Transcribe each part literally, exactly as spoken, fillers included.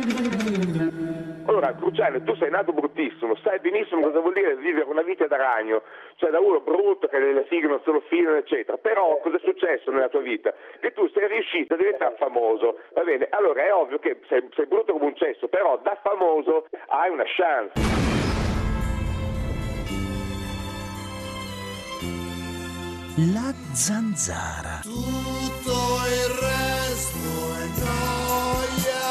Allora, Cruciani, tu sei nato bruttissimo, sai benissimo cosa vuol dire vivere una vita da ragno, cioè da uno brutto che le fighe non se lo filano, eccetera. Però cosa è successo nella tua vita? Che tu sei riuscito a diventare famoso, va bene? Allora è ovvio che sei, sei brutto come un cesso, però da famoso hai una chance. La zanzara. Tutto il resto è gioia.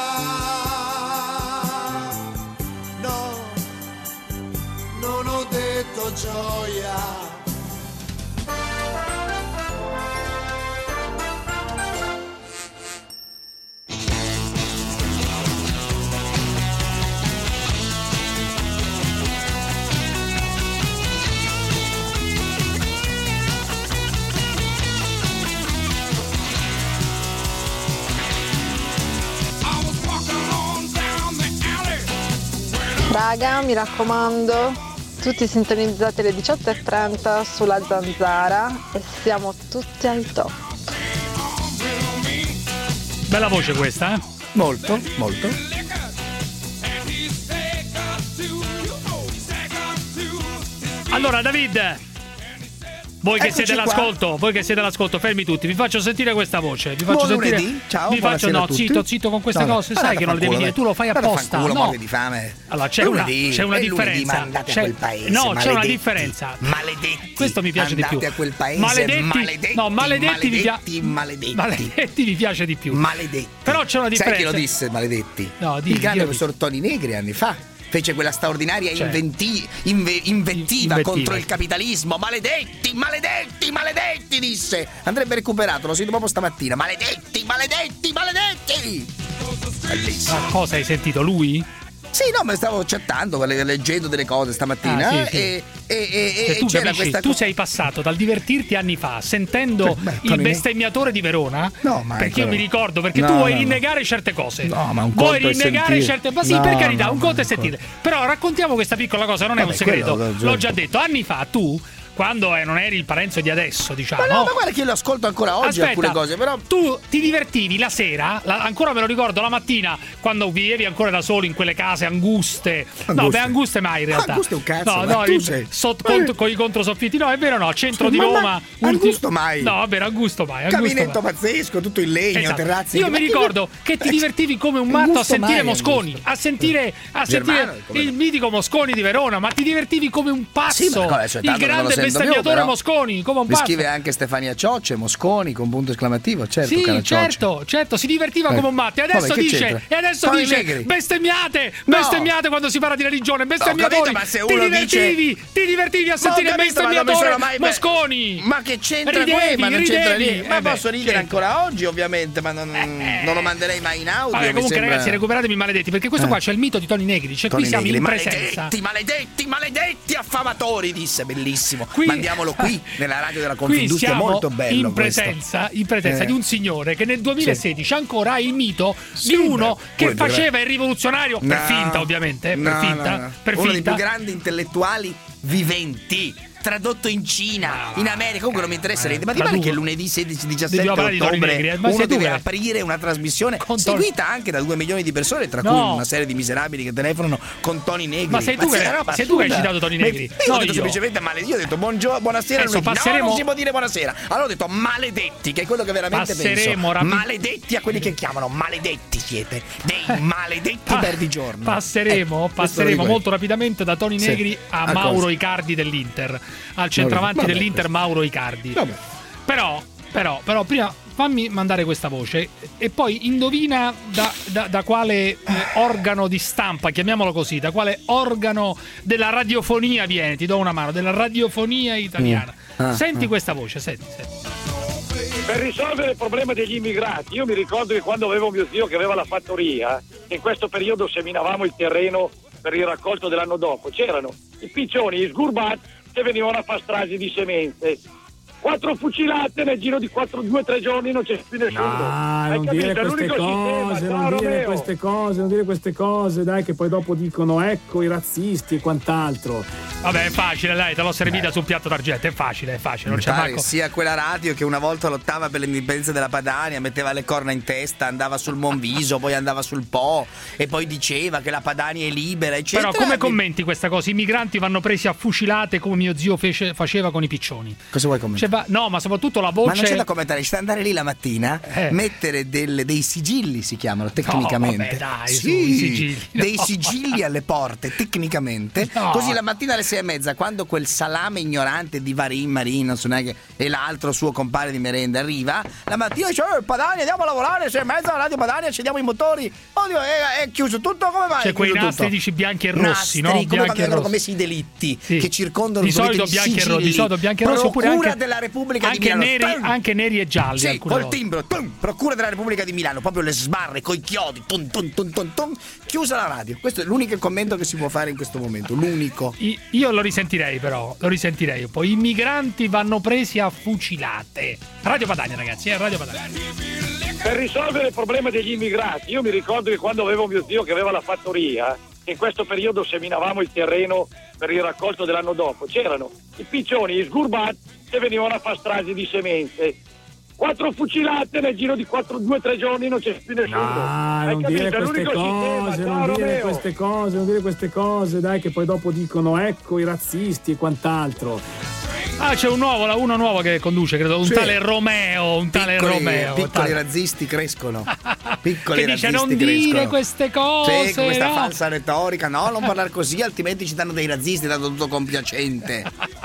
No, non ho detto gioia. Raga, mi raccomando, tutti sintonizzate alle diciotto e trenta sulla Zanzara e siamo tutti al top. Bella voce questa, eh? Molto, molto. Allora, David, voi che Eccoci siete qua. all'ascolto, voi che siete all'ascolto, fermi tutti, vi faccio sentire questa voce. Vi faccio Buon sentire. lunedì, ciao, vi faccio buonasera no, a tutti. zitto, zitto con queste No, no, cose, andate sai che a non le devi fanculo, dire, tu lo fai andate a apposta. fanculo, No. morte di fame. Allora c'è È una, lunedì, c'è una è lunedì, differenza. ma andate C'è- a quel paese, no, c'è una maledetti. differenza. Maledetti. Questo mi piace andate di più. a quel paese, Maledetti, maledetti. no, maledetti vi pia- maledetti, maledetti. Maledetti mi piace di più. Maledetti. Però c'è una differenza. Sai chi lo disse, maledetti? No, Il dimmi, grande io professor Toni Negri anni fa. Fece quella straordinaria Cioè. inventi- inve- invettiva, Invettiva. contro il capitalismo. Maledetti, maledetti, maledetti, disse. Andrebbe recuperato, lo sento proprio stamattina. Maledetti, maledetti, maledetti. Bellissimo. Ma cosa hai sentito? Lui? Sì, no, ma stavo chattando, leggendo delle cose stamattina. Ah, sì, sì. E, e, e, Cioè, e tu c'era capisci, questa tu co- sei passato dal divertirti anni fa sentendo Beh, il Tony- bestemmiatore di Verona, No, ma perché io però- mi ricordo, perché No, tu vuoi no, no. rinnegare certe cose. No, ma un vuoi conto è rinnegare sentire. certe ma sì, No, per carità, no, un ma conto è un sentire. Però raccontiamo questa piccola cosa, non è Vabbè, un segreto. quello l'ho L'ho già- già detto, anni fa tu quando eh, non eri il Parenzo di adesso, diciamo. Ma no, ma guarda che io lo ascolto ancora oggi Aspetta, alcune cose, però tu ti divertivi la sera, la- ancora me lo ricordo, la mattina, quando vivevi ancora da solo in quelle case anguste. No, Anguste. beh, anguste mai in realtà. Anguste un cazzo, No, ma no, tu il- sei- sotto- con, con i controsoffitti. No, è vero, no, centro di Ma- ma- Roma. angusto mai. No, vabbè, angusto mai. Angusto caminetto mai. pazzesco, tutto in legno, Esatto. terrazze. Io Ma mi chi- ricordo che ti Eh, divertivi come un matto a Angusto sentire mai, Mosconi, Angusto. a sentire, a Germano, sentire come il no. mitico Mosconi di Verona, ma ti divertivi come un pazzo. Sì, ma adesso è il tanto che non lo grande sento più, bestemmiatore però Mosconi, come un Mi pazzo. scrive anche Stefania Ciocce, Mosconi con punto esclamativo, certo, Sì, cara Ciocce. certo, certo, si divertiva Eh. come un matto. E adesso Vabbè, che dice, c'entra? e adesso Tony dice Negri. bestemmiate, No. bestemmiate quando si parla di religione, Ho bestemmiatori. capito, ma se ti uno divertivi, ti divertivi a sentire il Ma ho capito, ma non mi bestemmiatore sono mai- Mosconi. Ma che c'entra Ridevi, quello? Ma non c'entra ridevi. niente. Ma Eh beh, posso ridere c'entra. ancora oggi, ovviamente, ma non, Eh. non lo manderei mai in audio. Vabbè, mi comunque sembra- ragazzi, recuperatemi maledetti, perché questo Eh. qua c'è il mito di Tony Negri, cioè Tony qui siamo Negri, in presenza. maledetti, maledetti, maledetti affamatori, disse, bellissimo. Qui- Mandiamolo qui, nella radio della Qui Confindustria, siamo molto bello in questo. presenza, in presenza Eh. di un signore che nel duemilasedici ancora ha il mito Sì, di uno beh, che poi dovrebbe- faceva il rivoluzionario per No, finta, ovviamente, eh, per no, finta, no, no. per Uno dei finta. più grandi intellettuali viventi. Tradotto in Cina, in America, comunque non mi interessa niente. Ma ti pare Traduco. che lunedì sedici diciassette Dobbiamo parlare di Tony ottobre Negri, eh, ma sei uno tu deve che- aprire una trasmissione Con Tony- seguita anche da due milioni di persone, tra No. cui una serie di miserabili che telefonano con Tony Negri. Ma sei tu che- sei una roba sei tu che hai assurda. citato Tony Ma- Negri, Io ho no detto io. semplicemente maledetti. Io ho detto buongiorno, buonasera Adesso lunedì. passeremo- No, non si può dire buonasera. Allora ho detto maledetti, che è quello che veramente Passeremo penso. rapi- Maledetti a quelli che chiamano maledetti siete. Dei maledetti Pa- perdigiorno. Passeremo, Eh, questo passeremo lo dico molto rapidamente da Tony Sì. Negri a, A Mauro cosa? Icardi dell'Inter, al centravanti Vabbè, dell'Inter questo. Mauro Icardi. Vabbè. Però, però, però prima fammi mandare questa voce e poi indovina da, da, da quale eh, organo di stampa, chiamiamolo così, da quale organo della radiofonia viene, ti do una mano, della radiofonia italiana. Mm. Ah, Senti ah. questa voce, senti, senti. Per risolvere il problema degli immigrati, io mi ricordo che quando avevo mio zio che aveva la fattoria, in questo periodo seminavamo il terreno per il raccolto dell'anno dopo, c'erano i piccioni, gli sgurbati che venivano a far stragi di semente. Quattro fucilate nel giro di quattro, due o tre giorni non c'è più nessuno. Ah, Hai non capito? dire È queste l'unico sistema, cose, cose, Ciao, non dire Romeo. queste cose, non dire queste cose, dai, che poi dopo dicono ecco i razzisti e quant'altro. Vabbè, è facile, dai, te l'ho servita sul piatto d'argento, è facile, è facile, non Mi c'è pare manco. sia quella radio che una volta lottava per l'indipendenza della Padania, metteva le corna in testa, andava sul Monviso, poi andava sul Po e poi diceva che la Padania è libera, eccetera. Però come commenti questa cosa? I migranti vanno presi a fucilate come mio zio fece, faceva con i piccioni. Cosa vuoi commentare? Cioè, va- no, ma soprattutto la voce. Ma non c'è da commentare, c'è da andare lì la mattina, Eh. mettere delle- dei sigilli, si chiamano tecnicamente. vabbè, dai, sì, su, i sigilli, dei no. sigilli alle porte, tecnicamente. No. Così la mattina alle sei e mezza, quando quel salame ignorante di Varin, Marin, non so neanche, e l'altro suo compare di merenda arriva, la mattina dice: oh, Padania, andiamo a lavorare, sei e mezza, la radio Padania, accendiamo i motori. Oddio, è, è chiuso tutto, come mai? C'è è quei chiuso nastri tutto? dici bianchi e rossi, Nastri, no? come Bianchi quando e vengono rossi. commessi i delitti Sì. che circondano di solito dovete- bianchi e sigilli. rossi, di solito bianchi e rossi, oppure Procura anche, della Repubblica di anche Milano. neri, Tum! anche neri e gialli. Sì, alcune col volte. timbro, tum, Procura della Repubblica di Milano, proprio le sbarre, coi chiodi, tum, tum, tum, tum, tum, chiusa la radio. Questo è l'unico commento che si può fare in questo momento, l'unico. I- Io lo risentirei però, lo risentirei un po'. I migranti vanno presi a fucilate. Radio Padania, ragazzi, eh, Radio Padania. Per risolvere il problema degli immigrati, io mi ricordo che quando avevo mio zio che aveva la fattoria, in questo periodo seminavamo il terreno per il raccolto dell'anno dopo, c'erano i piccioni sgurbati che venivano a fare stragi di semenze. Quattro fucilate nel giro di quattro, due o tre giorni, non c'è più nessuno. Ah, Hai non capito? dire È queste l'unico cose, sistema. non Ciao, dire Romeo. queste cose, non dire queste cose, dai, che poi dopo dicono ecco i razzisti e quant'altro. Ah, c'è un nuovo, la- uno nuovo che conduce, credo, un Sì. tale Romeo, un tale Piccoli, Romeo. piccoli tale- razzisti crescono. Piccoli che dice razzisti non dire crescono. queste cose. Sì, con questa no? falsa retorica, no, non parlare così, altrimenti ci danno dei razzisti, danno tutto compiacente.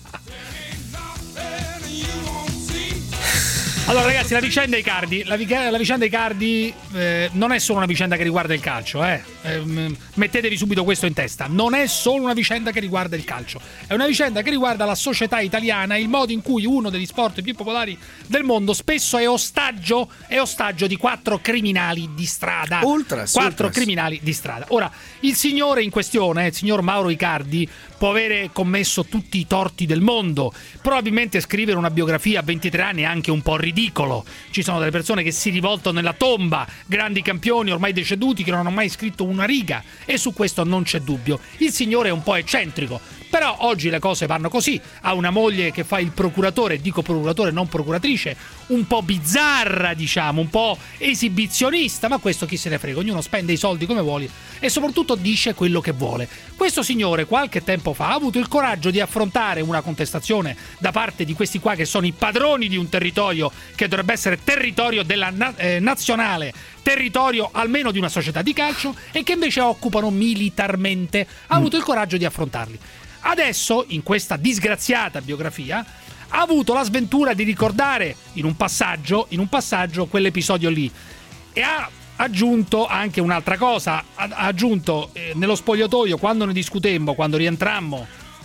Allora ragazzi, la vicenda Icardi, la, vica- la vicenda Icardi eh, non è solo una vicenda che riguarda il calcio, eh. Ehm, mettetevi subito questo in testa, non è solo una vicenda che riguarda il calcio, è una vicenda che riguarda la società italiana e il modo in cui uno degli sport più popolari del mondo spesso è ostaggio, è ostaggio di quattro criminali di strada. Ultras, Quattro ultras. criminali di strada. Ora, il signore in questione, il signor Mauro Icardi, può avere commesso tutti i torti del mondo. Probabilmente scrivere una biografia a ventitré anni è anche un po' ridicolo. Ci sono delle persone che si rivoltano nella tomba, grandi campioni ormai deceduti che non hanno mai scritto una riga, e su questo non c'è dubbio. Il signore è un po' eccentrico, però oggi le cose vanno così. Ha una moglie che fa il procuratore, dico procuratore non procuratrice, un po' bizzarra, diciamo, un po' esibizionista, ma questo chi se ne frega, ognuno spende i soldi come vuole e soprattutto dice quello che vuole. Questo signore qualche tempo fa ha avuto il coraggio di affrontare una contestazione da parte di questi qua che sono i padroni di un territorio che dovrebbe essere territorio della na- eh, nazionale, territorio almeno di una società di calcio, e che invece occupano militarmente. Ha avuto il coraggio di affrontarli. Adesso, in questa disgraziata biografia, ha avuto la sventura di ricordare in un passaggio, in un passaggio quell'episodio lì, e ha aggiunto anche un'altra cosa. Ha, ha aggiunto eh, nello spogliatoio, quando ne discutemmo, quando rientrammo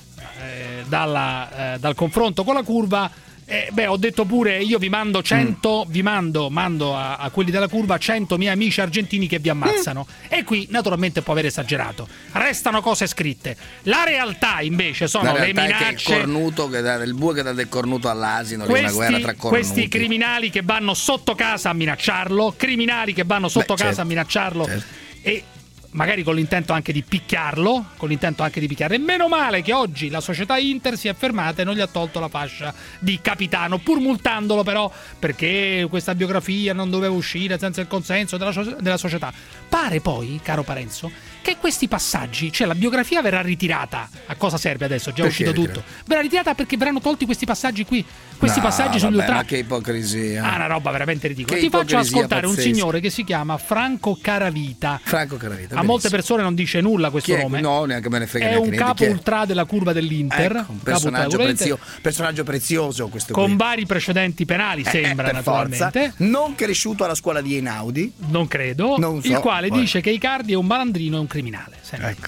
eh, dalla, eh, dal confronto con la curva, eh, beh, ho detto pure: io vi mando cento, mm. vi mando, mando a, a quelli della curva cento miei amici argentini che vi ammazzano. Mm. E qui naturalmente può aver esagerato. Restano cose scritte. La realtà invece sono La le realtà minacce. è che il cornuto che dà del bue che dà del cornuto all'asino, Questi, che è una guerra tra cornuti. questi criminali che vanno sotto casa a minacciarlo, criminali che vanno sotto Beh, casa certo, a minacciarlo certo. e magari con l'intento anche di picchiarlo, con l'intento anche di picchiare. E meno male che oggi la società Inter si è fermata e non gli ha tolto la fascia di capitano, pur multandolo però, perché questa biografia non doveva uscire senza il consenso della, della società. Pare poi, caro Parenzo, che questi passaggi, cioè la biografia verrà ritirata. A cosa serve adesso? È già Perché uscito tutto. Verrà ritirata perché verranno tolti questi passaggi qui. Questi No, passaggi sugli vabbè, ultra. ma che ipocrisia. Ah, una roba veramente ridicola. Che Ti faccio ipocrisia ascoltare pazzesca. un signore che si chiama Franco Caravita. Franco Caravita. A molte benissimo. persone non dice nulla questo Chi è? nome. No, neanche me ne frega È neanche un niente capo chi è. ultra della curva dell'Inter. Ecco, un capo ultra personaggio, della curva dell'Inter, prezio- personaggio prezioso questo con qui. vari precedenti penali, Eh, sembra, per forza. naturalmente. Non cresciuto alla scuola di Einaudi. Non credo. Non so, il quale poi. dice che Icardi è un malandrino e un criminale. Sempre. Ecco.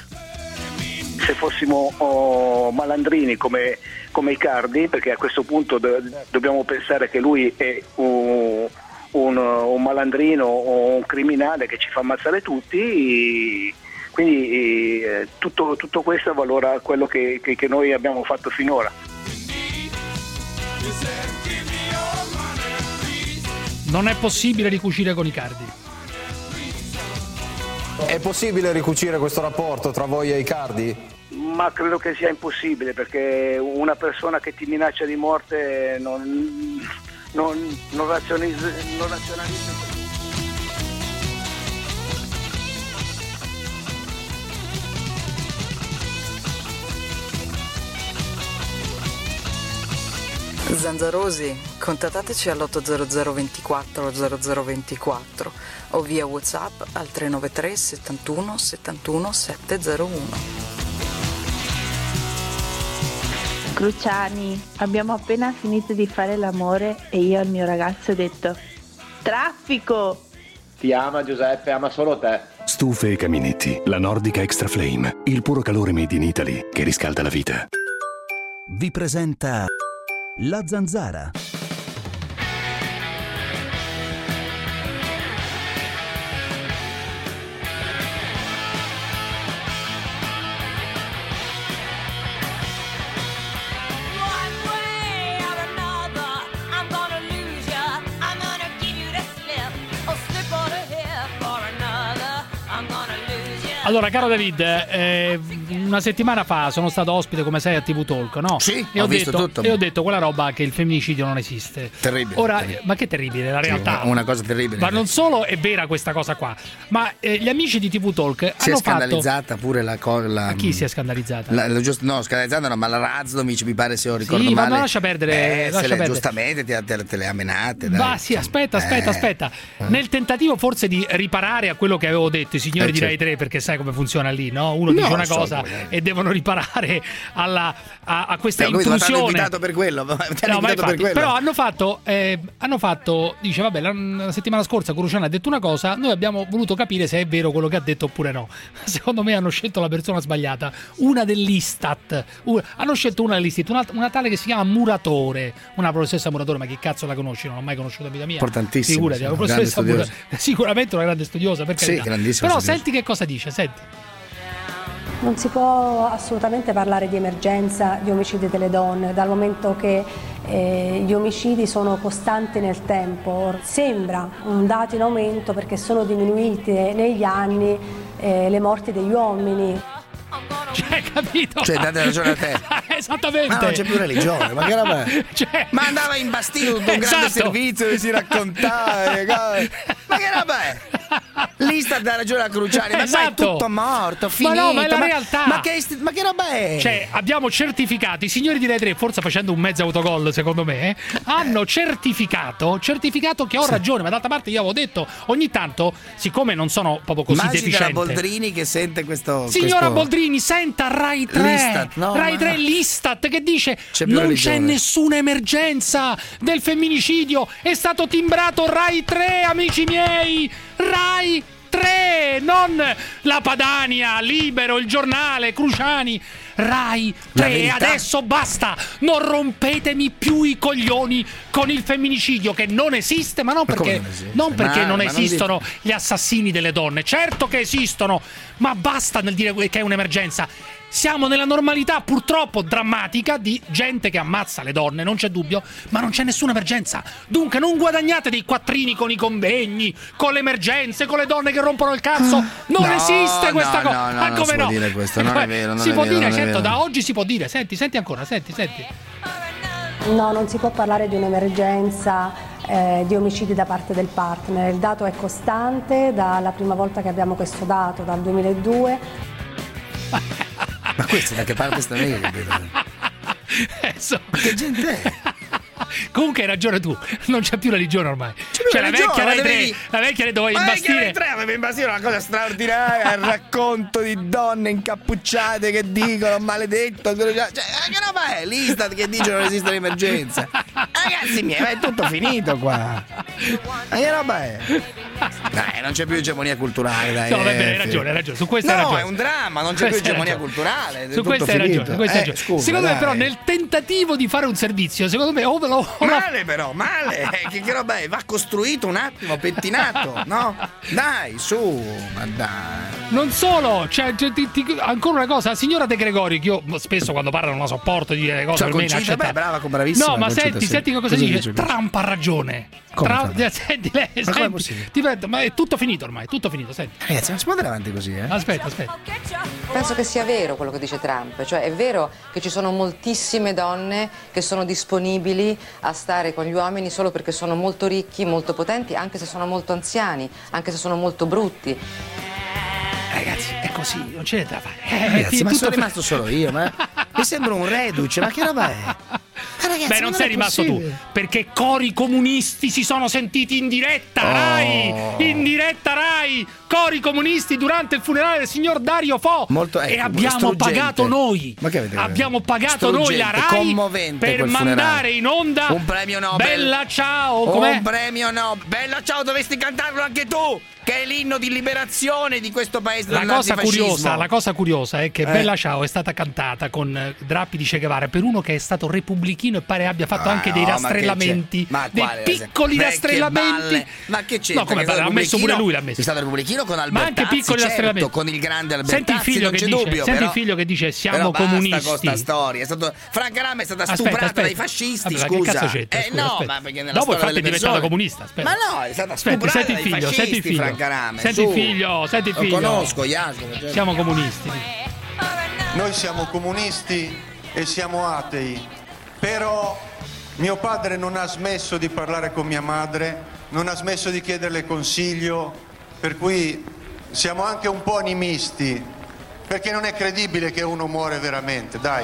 Se fossimo oh, malandrini come, come Icardi, perché a questo punto do- dobbiamo pensare che lui è un, un, un malandrino o un criminale che ci fa ammazzare tutti, quindi eh, tutto, tutto questo valora quello che, che, che noi abbiamo fatto finora. Non è possibile ricucire con Icardi. È possibile ricucire questo rapporto tra voi e Icardi? Ma credo che sia impossibile, perché una persona che ti minaccia di morte non, non, non razionizza, non razionalizza. Zanzarosi, contattateci all'otto zero zero ventiquattro zero zero ventiquattro o via WhatsApp al tre nove tre settantuno settantuno settecentouno. Cruciani, abbiamo appena finito di fare l'amore e io al mio ragazzo ho detto: traffico! Ti ama Giuseppe, ama solo te. Stufe e caminetti, la Nordica Extra Flame, il puro calore made in Italy che riscalda la vita. Vi presenta La Zanzara. Allora, caro David, eh, una settimana fa sono stato ospite, come sai, a T V Talk, no? Sì, e ho, ho visto detto, tutto. E ho detto quella roba che il femminicidio non esiste. Terribile. Ora, terribile. ma che terribile, la Sì, realtà. una cosa terribile. Ma non solo è vera questa cosa qua, ma eh, gli amici di T V Talk si hanno è scandalizzata fatto... pure la cosa. Chi si è scandalizzata? La, la, giusto, no, scandalizzata no, ma la Razdomic mi pare, se ho ricordo sì, male. ma no, lascia perdere. Eh, lascia le, perdere. Giustamente te, te, te le ha menate. Dai. Ma sì, aspetta, aspetta, Eh. aspetta. Nel tentativo forse di riparare a quello che avevo detto i signori Eh, di Rai certo. tre, perché sai come funziona lì, no? Uno No, dice una so cosa come- e devono riparare alla, a, a questa Ho capito, ma ti hanno intrusione. invitato per quello. Ti hanno No, ma invitato per infatti, quello. però hanno fatto, eh, hanno fatto, dice vabbè, la, la settimana scorsa Cruciani ha detto una cosa, noi abbiamo voluto capire se è vero quello che ha detto oppure no. Secondo me hanno scelto la persona sbagliata, una dell'Istat, una, hanno scelto una dell'Istat, una, una tale che si chiama Muratore, una professoressa Muratore, ma chi cazzo la conosci? Non l'ho mai conosciuta in vita mia. Importantissimo, Figurati, sì, una grande professoressa studiosa. Muratore, sicuramente una grande studiosa, per Sì, carità. grandissima Però studiosa. senti che cosa dice, senti. Non si può assolutamente parlare di emergenza di omicidi delle donne, dal momento che eh, gli omicidi sono costanti nel tempo. Sembra un dato in aumento perché sono diminuite negli anni eh, le morti degli uomini. Cioè, capito? Cioè, date ragione a te. Esattamente. Ma non c'è più religione, ma che roba è? Cioè... Ma andava in bastino tutto un grande Esatto. servizio che si raccontava. le cose. Ma che roba è? L'Istat dà ragione a Cruciani, ma Esatto. poi è tutto morto, finito. Ma no, ma è la realtà. Ma che, isti- ma che roba è? Cioè, abbiamo certificato, i signori di Rai tre, forse facendo un mezzo autogol secondo me, eh, hanno certificato certificato che ho ragione, ma d'altra parte io avevo detto, ogni tanto, siccome non sono proprio così Magica la deficiente. Boldrini che sente questo. Signora questo... Boldrini, senta Rai tre, L'Istat, no, Rai ma- tre, l'Istat che dice C'è più non religione. c'è nessuna emergenza del femminicidio, è stato timbrato Rai tre, amici miei, Rai tre, non la Padania, Libero, il Giornale, Cruciani, Rai tre, e adesso basta, non rompetemi più i coglioni con il femminicidio che non esiste, ma non Ma come perché non esiste? non, perché Ma- non ma non esistono gli assassini delle donne, certo che esistono, ma basta nel dire che è un'emergenza. Siamo nella normalità purtroppo drammatica di gente che ammazza le donne, non c'è dubbio, ma non c'è nessuna emergenza. Dunque non guadagnate dei quattrini con i convegni, con le emergenze, con le donne che rompono il cazzo. Non No, esiste questa no, cosa. no, no, Ma non come si può no? dire questo, non è vero, non si è può vero, dire, non è certo, vero. da oggi si può dire. Senti, senti ancora, senti, senti. No, non si può parlare di un'emergenza eh, di omicidi da parte del partner. Il dato è costante dalla prima volta che abbiamo questo dato, dal duemiladue. Ma questo da che parte sta mica, capito? Adesso... Ma che gente è? Comunque hai ragione tu, non c'è più religione ormai. Cioè la religione, vecchia Rai ma tre, devi- la vecchia Rai doveva Ma imbastire. Rai tre aveva imbastito una cosa straordinaria, il racconto di donne incappucciate che dicono maledetto, cioè, che roba è? L'Istat che dice non esiste l'emergenza. Ragazzi miei, ma è tutto finito qua. Ma che roba è? Dai, non c'è più egemonia culturale, dai. No, vabbè, eh, hai ragione, hai ragione. Su questo no, hai ragione. è un dramma, non c'è Questo più hai egemonia ragione. culturale. è Su tutto questo hai finito. ragione, su questo hai Eh, ragione. scusa, Secondo me, dai. però, nel tentativo di fare un servizio, secondo me, o lo, o male però, male. Che, che roba è? Va costruito un attimo, pettinato, no? Dai, su, ma dai. Non solo, cioè, cioè ti, ti, ancora una cosa, la signora De Gregori, che io spesso quando parla non la sopporto di dire cose Cioè, per me Concita, inaccettabili. beh, brava, bravissima. No, ma Concita, senti, sì. senti che cosa, Cosa dice? dice? Trump ha ragione. Come Trump, Trump? senti lei, Ma com'è senti, possibile? ti vedo, ma è tutto finito ormai, tutto finito, senti. Ragazzi, non si può andare avanti così, eh? Aspetta, aspetta. Penso che sia vero quello che dice Trump, cioè è vero che ci sono moltissime donne che sono disponibili a stare con gli uomini solo perché sono molto ricchi, molto potenti, anche se sono molto anziani, anche se sono molto brutti. Ragazzi, è così, non c'è da fare. Eh, Ragazzi, ti- ma tutto sono fi- rimasto solo io, ma mi sembra un reduce, ma che roba è? Ma ragazzi, Beh, non, sei è rimasto possibile. tu, perché cori comunisti si sono sentiti in diretta Oh. Rai, in diretta Rai, cori comunisti durante il funerale del signor Dario Fo. Molto, ecco, e abbiamo struggente. pagato noi. Ma che avete Abbiamo pagato noi la Struggente, Rai commovente per quel mandare funerale. in onda un premio Nobel. Bella ciao, com'è? Un premio Nobel. Bella ciao, dovresti cantarlo anche tu, che è l'inno di liberazione di questo paese La dal cosa, nazifascismo. curiosa, la cosa curiosa è che Eh. Bella Ciao è stata cantata con eh, drappi di Che Guevara per uno che è stato repubblichino e pare abbia fatto Ah, anche dei no, ma che rastrellamenti, c'è? Ma dei quale? piccoli Vecchie rastrellamenti. balle. Ma che c'è? No, come Perché ha messo pure lui, l'ha messo. È stato repubblichino con Ma Albertazzi, anche piccoli certo, rastrellamenti. con il grande Senti Albertazzi, il figlio non che c'è dice, dubbio. senti però, il figlio che dice siamo però basta comunisti. con sta storia. È stato, Franca Rame è stata Aspetta, stuprata aspetta. dai fascisti, Vabbè, ma scusa. che cazzo c'entra? Eh Scusa, no, aspetta. ma perché nella Dopo storia infatti è delle diventata persone- comunista. Aspetta. Ma no, è stata Senti, stuprata senti il dai figlio, fascisti, senti il figlio. Franca Rame. Senti il su. figlio, senti il Lo figlio. conosco, Jacopo. certo. Siamo comunisti. Noi siamo comunisti e siamo atei, però mio padre non ha smesso di parlare con mia madre, non ha smesso di chiederle consiglio, per cui siamo anche un po' animisti, perché non è credibile che uno muore veramente, dai.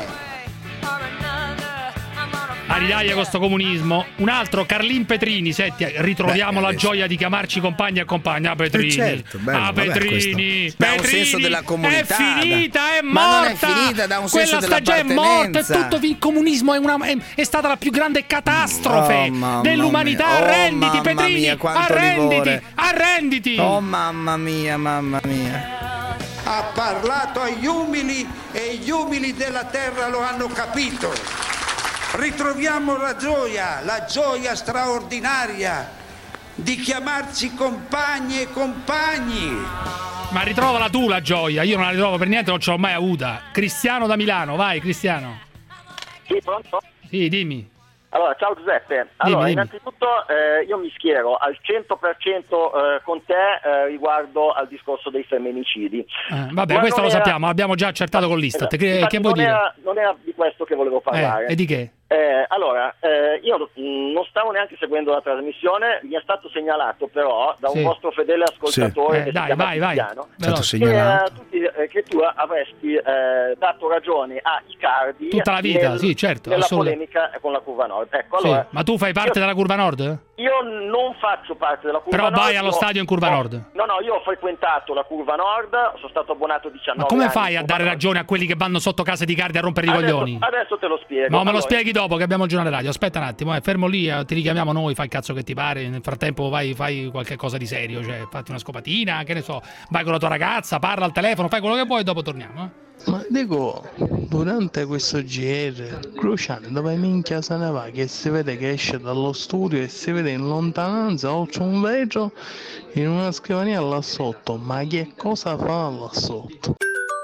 A ridaglia con sto comunismo. Un altro, Carlin Petrini. Senti, ritroviamo Beh, la adesso- gioia di chiamarci compagni e compagni. Ah, Petrini. Eh, certo, bello, ah, vabbè, Petrini. questo. Da un Petrini. senso della comunità, È finita, è morta. ma non è finita, da un senso Quella della stagione è morta. È appartenenza. tutto il comunismo è, una, è, è stata la più grande catastrofe Oh, mamma dell'umanità. mia. Oh, Arrenditi, mamma Petrini. mia, quanto arrenditi. livore. Arrenditi. Oh mamma mia, mamma mia. Ha parlato agli umili e gli umili della terra lo hanno capito. Ritroviamo la gioia, la gioia straordinaria di chiamarci compagni e compagni. Ma ritrovala tu la gioia. Io non la ritrovo per niente, non ce l'ho mai avuta. Cristiano da Milano, vai Cristiano. Sì, pronto? Sì, dimmi. Allora, ciao Giuseppe. Allora, dimmi. innanzitutto eh, io mi schiero al cento per cento eh, con te eh, riguardo al discorso dei femminicidi. Eh, vabbè, Ma questo lo non era- sappiamo, l'abbiamo già accertato con l'Istat. Esatto. Che, Infatti che vuoi non dire? Era, non era di questo che volevo parlare. Eh, e di che? Eh, allora, eh, io mh, non stavo neanche seguendo la trasmissione, mi è stato segnalato però da un Sì. vostro fedele ascoltatore Sì. che Eh, dai, si chiama vai, vai. Cristiano, Stato che, segnalato. eh, tu ti- eh, che tu avresti eh, dato ragione a Icardi Tutta la vita, nel- sì, certo, nella assolutamente. polemica con la Curva Nord. Ecco, Sì. allora, Ma tu fai parte io- della Curva Nord? io non faccio parte della Curva Però Nord. vai allo io- stadio in Curva no, Nord. No, no, io ho frequentato la Curva Nord, sono stato abbonato diciannove Ma come anni fai in a Curva dare Nord. ragione a quelli che vanno sotto casa di Cardi a rompere i Adesso- coglioni? Adesso te lo spiego. Ma me lo Allora, spieghi dopo che abbiamo il giornale radio. Aspetta un attimo, eh, fermo lì, eh, ti richiamiamo noi, fai il cazzo che ti pare. Nel frattempo vai, fai qualche cosa di serio, cioè fatti una scopatina, che ne so, vai con la tua ragazza, parla al telefono, fai quello che vuoi e dopo torniamo. Eh. Ma dico, durante questo G R, Cruciani dove minchia se ne va, che si vede che esce dallo studio e si vede in lontananza oltre un vetro in una scrivania là sotto, ma che cosa fa là sotto?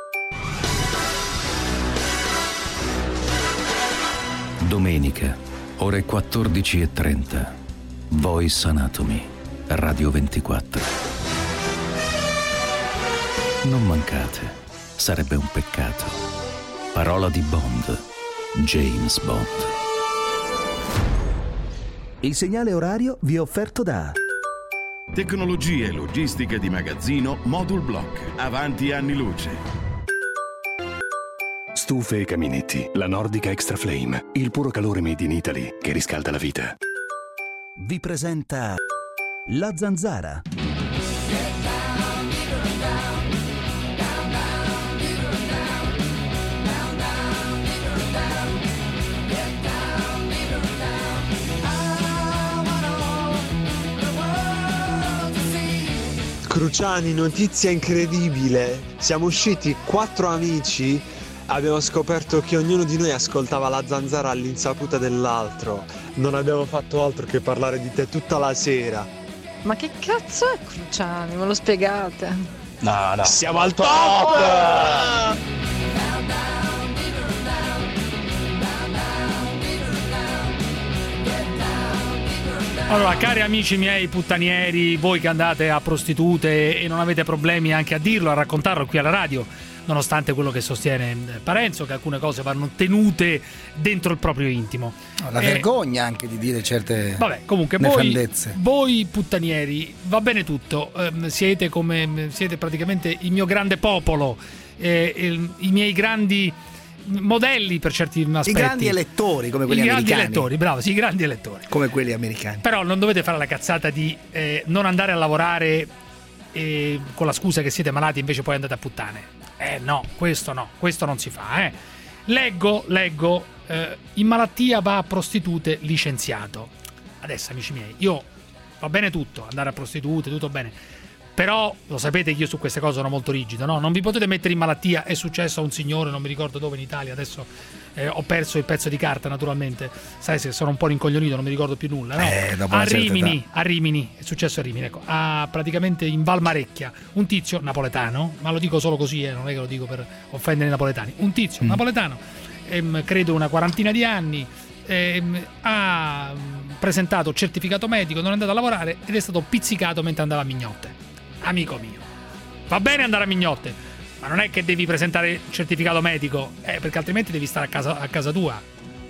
Domenica, ore quattordici e trenta. Voice Anatomy, Radio ventiquattro. Non mancate, sarebbe un peccato. Parola di Bond, James Bond. Il segnale orario vi è offerto da Tecnologia e logistica di magazzino Modul Block. Avanti anni luce. Stufe e caminetti, la Nordica Extra Flame, il puro calore made in Italy che riscalda la vita. vi presenta La Zanzara. Cruciani, notizia incredibile. Siamo usciti quattro amici, abbiamo scoperto che ognuno di noi ascoltava La Zanzara all'insaputa dell'altro. non abbiamo fatto altro che parlare di te tutta la sera. Ma che cazzo è Cruciani? Me lo spiegate? No, no. Siamo al top! Allora, cari amici miei puttanieri, voi che andate a prostitute e non avete problemi anche a dirlo, a raccontarlo qui alla radio, nonostante quello che sostiene Parenzo, che alcune cose vanno tenute dentro il proprio intimo. La eh, vergogna anche di dire certe vabbè, comunque voi, voi puttanieri, va bene tutto, eh, siete come siete praticamente il mio grande popolo, eh, il, i miei grandi modelli per certi aspetti. I grandi elettori come quelli I americani. I grandi elettori, bravo, sì, i grandi elettori. Come quelli americani. Però non dovete fare la cazzata di eh, non andare a lavorare eh, con la scusa che siete malati, invece poi andate a puttane. Eh no, questo no, questo non si fa, eh. Leggo, leggo, eh, in malattia va a prostitute licenziato. Adesso, amici miei, io va bene tutto, andare a prostitute, tutto bene. Però lo sapete che io su queste cose sono molto rigido, no? Non vi potete mettere in malattia. È successo a un signore, non mi ricordo dove in Italia, adesso eh, ho perso il pezzo di carta naturalmente. Sai, se sono un po' rincoglionito, non mi ricordo più nulla, no? Eh, dopo a una certa Rimini, età. a Rimini, è successo a Rimini, ecco, a, praticamente in Valmarecchia, un tizio napoletano, ma lo dico solo così, eh, non è che lo dico per offendere i napoletani, un tizio Mm. napoletano, ehm, credo una quarantina di anni, ehm, ha presentato certificato medico, non è andato a lavorare ed è stato pizzicato mentre andava a mignotte. Amico mio, va bene andare a mignotte, ma non è che devi presentare il certificato medico, eh, perché altrimenti devi stare a casa, a casa tua.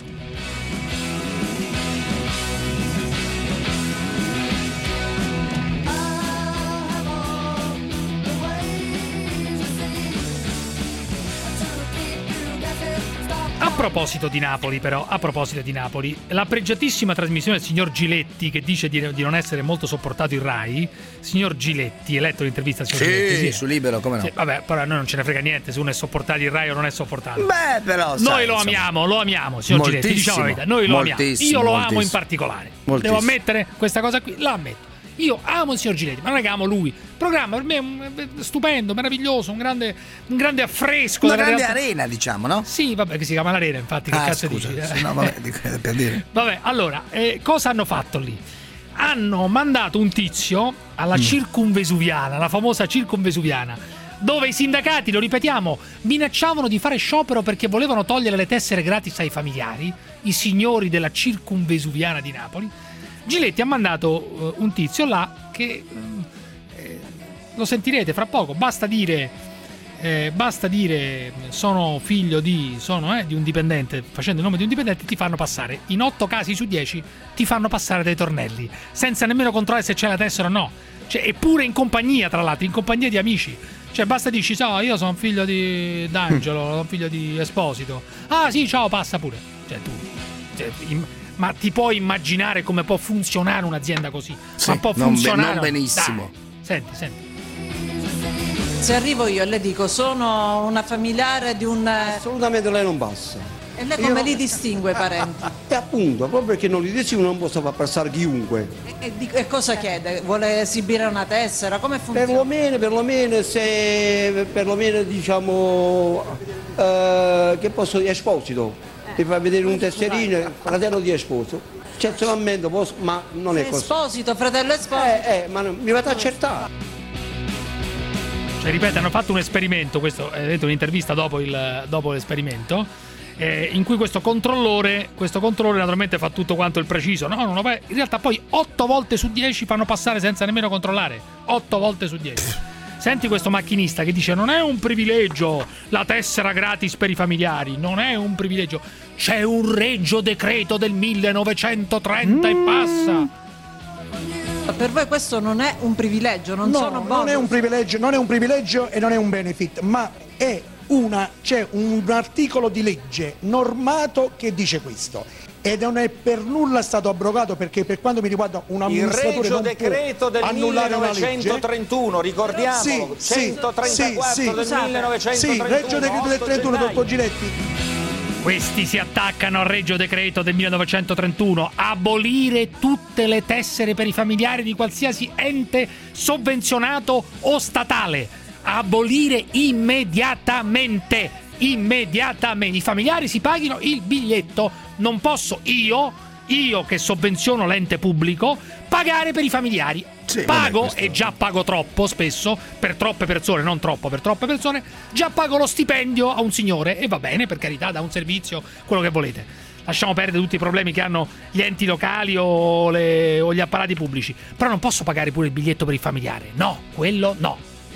A proposito di Napoli, però, a proposito di Napoli, la pregiatissima trasmissione del signor Giletti, che dice di, di non essere molto sopportato in Rai, signor Giletti, hai letto l'intervista al signor Sì, Giletti? Sì, su Libero, come no? Sì, vabbè, però a noi non ce ne frega niente se uno è sopportato in Rai o non è sopportato. Beh, però, noi sai, lo insomma. amiamo, lo amiamo, signor Giletti, diciamo la verità, noi lo amiamo. Io lo amo in particolare. Moltissimo. Devo ammettere questa cosa qui, la ammetto. Io amo il signor Giletti, ma non è che amo lui. Il programma per me è un- è stupendo, meraviglioso, un grande, un grande affresco. Una della grande realtà. arena, diciamo, no? Sì, vabbè, che si chiama l'Arena, infatti, che Ah, cazzo scusa, dici? sì, no, vabbè, dico, per dire. Vabbè, allora, eh, cosa hanno fatto lì? Hanno mandato un tizio alla Mm. circumvesuviana, la famosa circumvesuviana, dove i sindacati, lo ripetiamo, minacciavano di fare sciopero perché volevano togliere le tessere gratis ai familiari, i signori della circumvesuviana di Napoli. Giletti ha mandato eh, un tizio là che eh, lo sentirete fra poco, basta dire eh, basta dire sono figlio di sono eh, di un dipendente, facendo il nome di un dipendente, ti fanno passare. In otto casi su dieci ti fanno passare dai tornelli senza nemmeno controllare se c'è la tessera o no, cioè, eppure in compagnia, tra l'altro in compagnia di amici, cioè basta dici so io sono figlio di D'Angelo, sono figlio di Esposito, ah sì ciao passa pure, cioè tu cioè, im- ma ti puoi immaginare come può funzionare un'azienda così? Sì, ma può non be- funzionare non benissimo. Dai, senti senti Se arrivo io e le dico sono una familiare di un... Assolutamente lei non passa. E lei Io come no- li distingue i parenti? E appunto, proprio perché non li dici non posso far passare chiunque. E, e di- e cosa chiede? Vuole esibire una tessera? Come funziona? Perlomeno, perlomeno se perlomeno diciamo eh, che posso di Esposito. Ti fa vedere un tesserino, fratello di Esposito. Eccezionalmente posso, ma non è così. Esposito, fratello Esposito. Eh, eh, ma non- mi vado a accertare. Cioè, ripeto, hanno fatto un esperimento, questo è detto un'intervista dopo, il, dopo l'esperimento, eh, in cui questo controllore, questo controllore naturalmente fa tutto quanto il preciso, no, non lo fa, in realtà poi otto volte su dieci fanno passare senza nemmeno controllare, otto volte su dieci. Senti questo macchinista che dice non è un privilegio la tessera gratis per i familiari, non è un privilegio, c'è un regio decreto del millenovecentotrenta e passa. Per voi questo non è un privilegio, non No, sono bonus? non è un privilegio, non è un privilegio e non è un benefit, ma è una, c'è un articolo di legge normato che dice questo. Ed non è per nulla stato abrogato perché per quanto mi riguarda un Il amministratore regio non decreto può del annullare una legge. millenovecentotrentuno, ricordiamolo, Sì, sì, centotrentaquattro sì, del sì. millenovecentotrentuno. Sì, regio decreto del otto trentuno, gennaio. dottor Giletti. Questi si attaccano al regio decreto del millenovecentotrentuno, abolire tutte le tessere per i familiari di qualsiasi ente sovvenzionato o statale, abolire immediatamente, immediatamente, i familiari si paghino il biglietto, non posso io io che sovvenziono l'ente pubblico, pagare per i familiari. Sì, pago, vabbè, e già pago troppo spesso, per troppe persone, non troppo, per troppe persone, già pago lo stipendio a un signore, e va bene, per carità, da un servizio, quello che volete. Lasciamo perdere tutti i problemi che hanno gli enti locali o, le, o gli apparati pubblici. Però non posso pagare pure il biglietto per il familiare. No, quello no.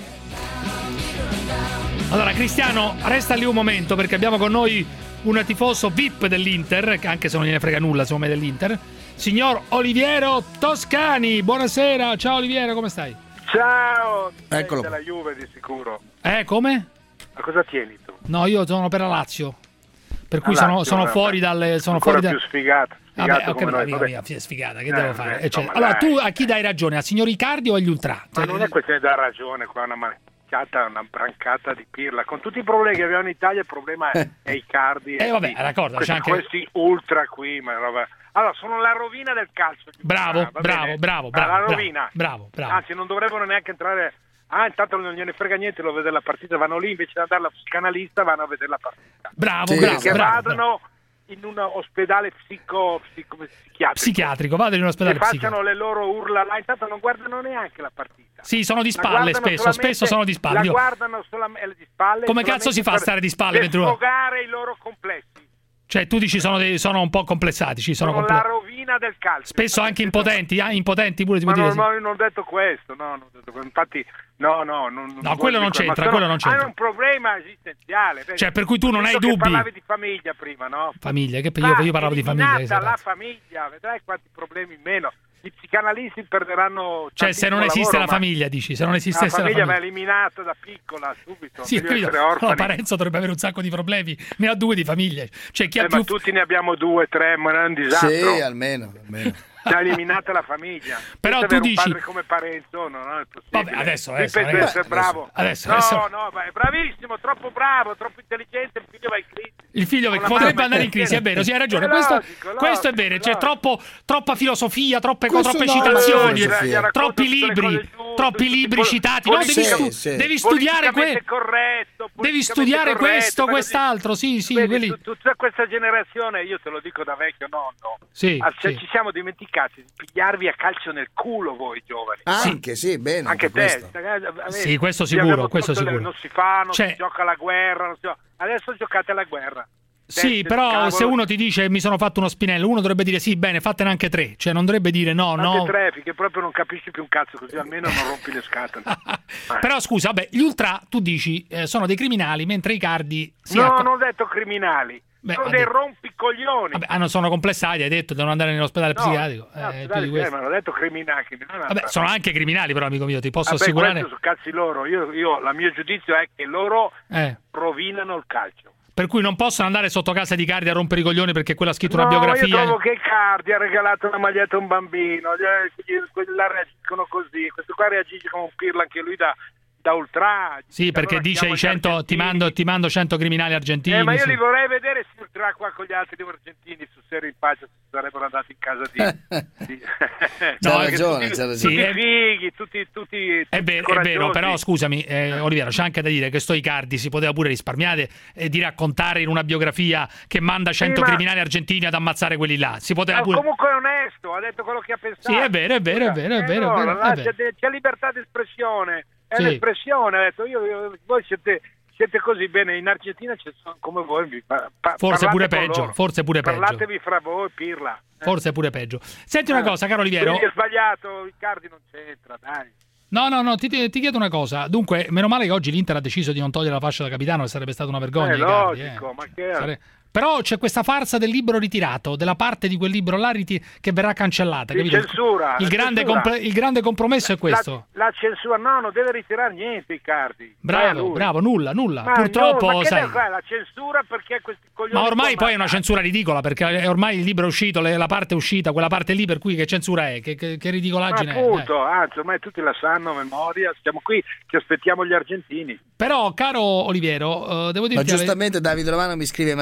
Allora, Cristiano, resta lì un momento, perché abbiamo con noi un tifoso V I P dell'Inter, che anche se non gliene frega nulla, secondo me, dell'Inter, signor Oliviero Toscani. Buonasera, ciao Oliviero, come stai? Ciao, eccolo. Della Juve di sicuro. Eh, come? A cosa tieni tu? No, io sono per la Lazio. Per cui La sono, Lazio, sono vabbè. fuori dalle. Sono Ancora fuori da... più sfigata. Vabbè, sfigata ho come capito, noi, via, vabbè. via, via, sfigata, che Eh, devo fare? eh, Eh, cioè, insomma, allora, dai. tu a chi dai ragione? Al signor Icardi o agli ultra? Ma non è questione di dar ragione, qua è una macchiata, una brancata di pirla. Con tutti i problemi che abbiamo in Italia, il problema è, è Icardi. Eh, vabbè, d'accordo, questi, c'è anche- questi ultra qui, ma roba. Allora, sono la rovina del calcio. Bravo, Ah, va bravo, bene? bravo, Ah, bravo, la bravo, rovina. bravo, bravo. Anzi, non dovrebbero neanche entrare. Ah, intanto non gliene frega niente, lo vede la partita, vanno lì invece di andare alla psicanalista, vanno a vedere la partita. Bravo, Sì, bravo, che bravo, vadano in un ospedale psico, psico psichiatrico. Psichiatrico, vado in un ospedale che psichiatrico. facciano le loro urla là, intanto non guardano neanche la partita. Sì, sono di La spalle guardano spesso, solamente- spesso sono di spalle. La Io- guardano solamente di spalle. Come cazzo si fa a per- stare di spalle per mentre- sfogare i loro complessi. Cioè, tu dici sono, dei, sono un po' complessati, ci sono, Sono comple- la rovina del calcio. spesso anche impotenti, ah, impotenti pure si Ma può no, dire. sì. no, io non ho detto questo, no, non ho detto questo. Infatti, no, no, non, No, quello non c'entra, ma sono- quello non c'entra. Hanno un problema esistenziale. Vedi? Cioè, per cui tu non hai Visto che dubbi. parlavi di famiglia prima, no? Famiglia, che io, Va, io parlavo di famiglia. che sei eliminata la pazzo. famiglia, vedrai quanti problemi in meno. Gli psicanalisti perderanno. Cioè, se non esiste lavoro, la ma- famiglia, dici, se non La esistesse la famiglia famiglia. va eliminata da piccola, subito. Sì, Devi capito? essere No, orfani. Parenzo dovrebbe avere un sacco di problemi, ne ha due di famiglie. Cioè, chi ha Eh, più ma tutti ne abbiamo due, tre, ma è un disastro. Sì, almeno, almeno. Già eliminata la famiglia. Però Senza tu avere dici- un padre come Parenzo, no, non è possibile. Vabbè, adesso, Lui adesso, pensa di ragazzi, essere bravo. adesso, no, adesso. no, ma è bravissimo, troppo bravo, troppo intelligente, il figlio va in crisi. Il figlio Con che la potrebbe mamma andare in crisi, è vero, sì, hai ragione. È Questo, logico, è questo è logico, vero, è c'è logico. troppo, troppa filosofia, troppe, Questo troppe no, citazioni, gli- gli racconto troppi tutte le libri, cose giuste, troppi tutti libri pol- citati. No, devi, politicamente- stu- sì. devi studiare politicamente que- corretto, devi politicamente studiare corretto, questo, quello di- quest'altro, sì, sì, Vedi, quelli. tu- tutta questa generazione, io te lo dico da vecchio nonno, Sì, ah, cioè, sì. ci siamo dimenticati di pigliarvi a calcio nel culo voi giovani. Anche, sì, bene. Anche te, questo. Sì, questo Ci sicuro, abbiamo questo tolto le- sicuro. Non si fa, non Cioè- si gioca alla guerra, non si gioca- adesso giocate alla guerra. Sì, Teste, però cavolo. se uno ti dice mi sono fatto uno spinello, uno dovrebbe dire sì, bene, fatene anche tre. Cioè, non dovrebbe dire no, Anche no. tre, che proprio non capisci più un cazzo, così almeno non rompi le scatole. Però scusa, vabbè, gli ultra, tu dici, eh, sono dei criminali, mentre i cardi sì, no, ecco, non ho detto criminali, Beh, sono ha dei detto- rompicoglioni. vabbè, ah, non sono complessati, hai detto, devono andare nell'ospedale No, psichiatrico. no, Eh, più dai, di eh, questo. ma non ho detto criminali. criminali Vabbè, sono anche criminali, però, amico mio, ti posso Vabbè, assicurare. questo su cazzi loro. Io, io, la mio giudizio è che loro Eh. rovinano il calcio. Per cui non possono andare sotto casa di Cardi a rompere i coglioni perché quello ha scritto una No, biografia. io trovo che Icardi ha regalato una maglietta a un bambino, gli- gli- quelli là reagiscono così, questo qua reagisce come un pirla anche lui da, da ultraggi. Sì, perché Allora dice chiamo i gli cento, ti argentini. mando, ti mando cento criminali argentini. Eh, ma io sì. li vorrei vedere se ultra qua con gli altri argentini su serio in pace, se sarebbero andati in casa di... di... C'ha No, ragione, tutti, c'ha ragione. Sì, tutti è- fighi, tutti, tutti, È, tutti vero, è coraggiosi. vero, però scusami, eh, Oliviero, c'è anche da dire che sto Icardi si poteva pure risparmiare e di raccontare in una biografia che manda cento ma- criminali argentini ad ammazzare quelli là. Si poteva Eh, pure. comunque è onesto, ha detto quello che ha pensato. Sì, è vero, è vero, è vero, è Eh, vero, è no, vero, là è vero. C'è, c'è libertà di espressione, è Sì. l'espressione, ha detto io, io- voi siete, siete così bene, in Argentina c'è sono come voi, vi pa- pa- Forse parlate pure con peggio, loro. forse pure peggio. Parlatevi fra voi, pirla. Eh. Forse pure peggio. Senti una cosa, caro Oliviero. Quindi è sbagliato, Icardi non c'entra, dai. No, no, no, ti, ti ti chiedo una cosa. Dunque, meno male che oggi l'Inter ha deciso di non togliere la fascia da capitano, che sarebbe stata una vergogna. È Icardi, logico, eh. ma che è? Sare- Però c'è questa farsa del libro ritirato, della parte di quel libro là riti- che verrà cancellata. Di capito? censura, Il grande, censura. compl- il grande compromesso è questo. La, la censura, no, non deve ritirare niente Icardi. Vai a Bravo, lui. bravo, nulla, nulla. Ma Purtroppo, no, ma che sai. deve fare? La censura perché questi coglioni... Ma ormai qua poi è una censura ridicola, perché è ormai il libro è uscito, le- la parte è uscita, quella parte lì, per cui che censura è? Che, che, che Ma ridicolaggine è? appunto, anzi, ormai tutti la sanno a memoria, siamo qui che aspettiamo gli argentini. Però, caro Oliviero, eh, devo Ma dirti... giustamente Davide Romano mi scrive: ma si può fare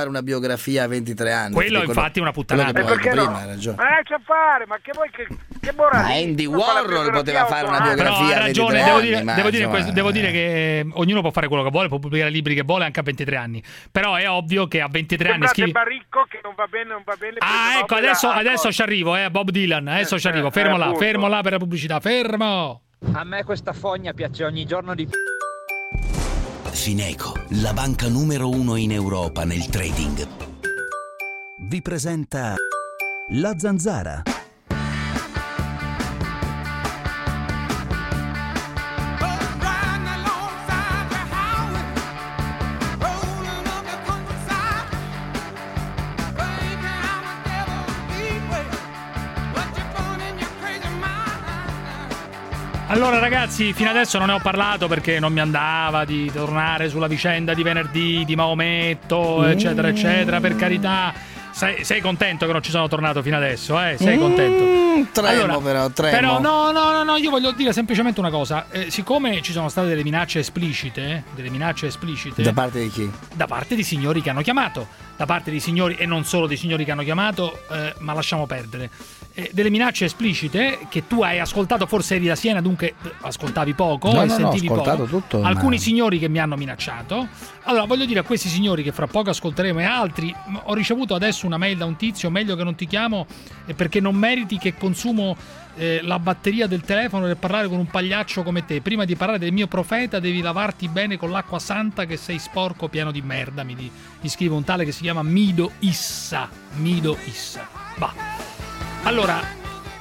fare una biografia a ventitré anni. Quello quello, infatti è una puttanata. quello che perché prima, no? hai ragione. Eh, c'è a fare, ma che vuoi che, che moralismo? Ma Andy Warhol poteva fare una Però biografia ha a ragione, ventitré devo anni, dire, ma, devo, dire insomma, questo, devo dire che ognuno può fare quello che vuole, può pubblicare i libri che vuole anche a ventitré anni. Però è ovvio che a ventitré anni Sembrate scrivi... Baricco che non va bene, non va bene. Ah, ecco, adesso, adesso ci arrivo, eh, Bob Dylan, adesso ci arrivo, fermo eh, là, appunto. fermo là per la pubblicità, fermo! A me questa fogna piace ogni giorno di più. Fineco, la banca numero uno in Europa nel trading, vi presenta La Zanzara. Allora ragazzi, fino adesso non ne ho parlato perché non mi andava di tornare sulla vicenda di venerdì, di Maometto, eccetera, eccetera, per carità. Sei, sei contento che non ci sono tornato fino adesso, eh? Sei contento? Mm, tremo allora, però, tremo. Però no, no, no, no, io voglio dire semplicemente una cosa. Eh, siccome ci sono state delle minacce esplicite, eh, delle minacce esplicite... Da parte di chi? Da parte di signori che hanno chiamato, da parte di signori, e non solo di signori che hanno chiamato, eh, ma lasciamo perdere. Eh, delle minacce esplicite che tu hai ascoltato, forse eri da Siena, dunque ascoltavi poco No, e no, no, ho sentivi ascoltato poco. tutto, Alcuni ma- signori che mi hanno minacciato. Allora voglio dire a questi signori che fra poco ascolteremo e altri, ho ricevuto adesso una mail da un tizio, meglio che non ti chiamo eh, perché non meriti che consumo eh, la batteria del telefono per parlare con un pagliaccio come te. Prima di parlare del mio profeta devi lavarti bene con l'acqua santa che sei sporco pieno di merda, mi, di, mi scrive un tale che si chiama Mido Issa. Mido Issa. Va. Allora,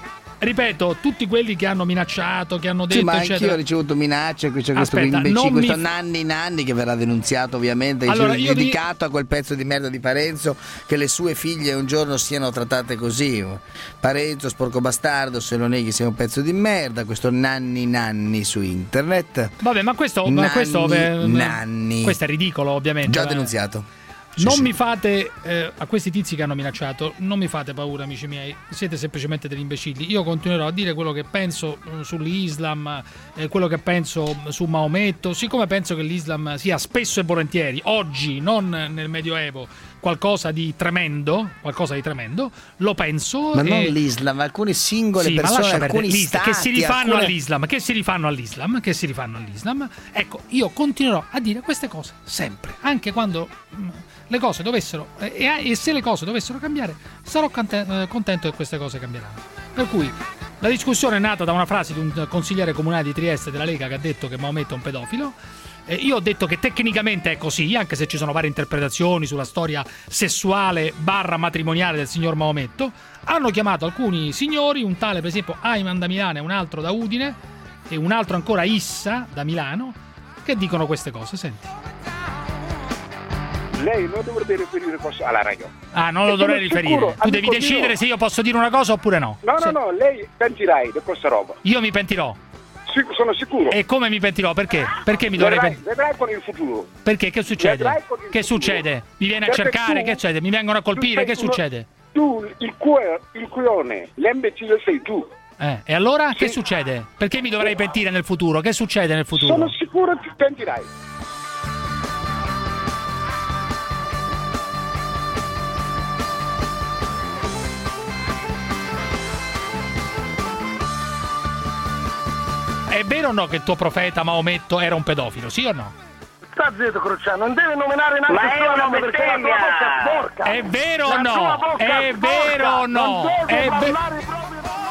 ripeto, tutti quelli che hanno minacciato, che hanno detto, Sì, ma anch'io eccetera. ho ricevuto minacce, qui c'è questo Aspetta, imbecille, non questo mi- Nanni Nanni che verrà denunziato ovviamente, che Allora, ci io vi- dedicato a quel pezzo di merda di Parenzo, che le sue figlie un giorno siano trattate così. Parenzo, sporco bastardo, se lo neghi sei un pezzo di merda, questo Nanni Nanni su internet. Vabbè, ma questo, ma Nanni, questo, eh, Nanni. questo è ridicolo, ovviamente. Già eh. denunziato. Non sì. mi fate, eh, a questi tizi che hanno minacciato, non mi fate paura, amici miei, siete semplicemente degli imbecilli. Io continuerò a dire quello che penso eh, sull'Islam, eh, quello che penso su Maometto, siccome penso che l'Islam sia spesso e volentieri, oggi, non nel Medioevo, qualcosa di tremendo, qualcosa di tremendo, lo penso. Ma non e... l'Islam, alcune singole Sì, ma persone, lascia perdere. alcuni L'Islam, stati, che si rifanno alcune... all'Islam, che si rifanno all'Islam, che si rifanno all'Islam. Ecco, io continuerò a dire queste cose sempre, anche quando mh, le cose dovessero eh, e, e se le cose dovessero cambiare, sarò cante- eh, contento che queste cose cambieranno. Per cui la discussione è nata da una frase di un consigliere comunale di Trieste della Lega che ha detto che Maometto è un pedofilo. Eh, io ho detto che tecnicamente è così, anche se ci sono varie interpretazioni sulla storia sessuale barra matrimoniale del signor Maometto. Hanno chiamato alcuni signori, un tale per esempio Ayman da Milano e un altro da Udine e un altro ancora Issa da Milano, che dicono queste cose. Senti. Lei non dovrebbe riferire cosa alla radio. Ah, non lo E dovrei sono riferire. sicuro, Tu devi amico decidere mio. se io posso dire una cosa oppure no. No, Se- no, no, lei pentirai di questa roba. Io mi pentirò. Sì, sono sicuro. E come mi pentirò? Perché? Perché mi dovrei Vedrai, pentirò? vedrai con il futuro. Perché? Che succede? Vedrai con il Che futuro. succede? Mi viene a Perché cercare? tu- Che succede? Mi vengono a colpire? tu Che sei uno- succede? Tu, il cuore, il coglione, l'imbecille sei tu. Eh, e allora che succede? Perché mi dovrei pentire nel futuro? Che succede nel futuro? Sono sicuro che ti pentirai. È vero o no che il tuo profeta Maometto era un pedofilo? Sì o no? Sta zitto, Cruciano, non deve nominare in Ma è una perché la tua bestemmia! bocca è sporca. È vero o La no? tua bocca È sporca. vero o no? Non deve È ve- parlare proprio.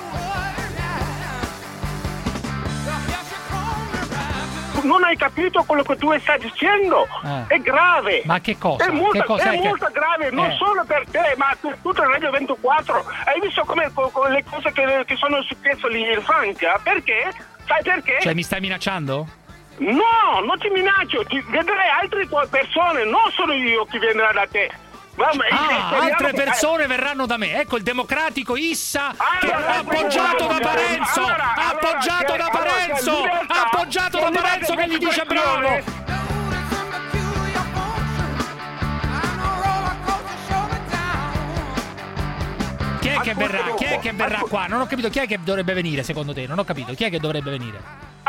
Non hai capito quello che tu stai dicendo? Eh. È grave. Ma che cosa? È molto, Che cosa è è che- molto grave, non Eh. solo per te, ma per tutta la Radio ventiquattro. Hai visto come co- co- le cose che, che sono successe lì in Francia? Perché? Sai perché? Cioè mi stai minacciando? No, non ti minaccio, ti vedrai altre tue persone, non solo io che verrà da te. Ma- ma- Ah, speriamo altre che- persone verranno da me. Ecco il democratico Issa che Allora, appoggiato da allora, Parenzo, allora, appoggiato allora, da allora, Parenzo, libertà, appoggiato da libertà Parenzo che di gli dice bravo. espressione. Chi è che Ascolta verrà? Chi è dopo, che verrà ascolta. qua? Non ho capito chi è che dovrebbe venire secondo te. Non ho capito chi è che dovrebbe venire.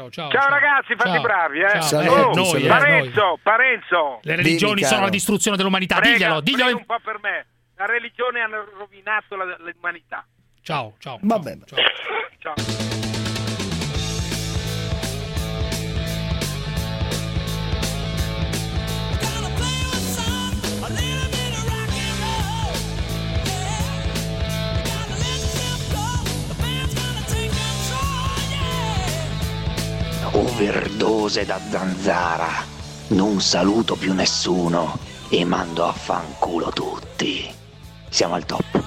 Piero. Ciao, ciao, ciao. ragazzi, fate Ciao. bravi. Eh. Ciao. Oh, Eh, noi, eh, Parenzo, noi. Parenzo. Le religioni Dimmi, sono caro. la distruzione dell'umanità. Prega, diglielo, diglielo. prega un po' per me. La religione ha rovinato la, l'umanità. Ciao, ciao. Vabbè. Ciao. Ciao. Overdose da zanzara. Non saluto più nessuno e mando a fanculo tutti. Siamo al top.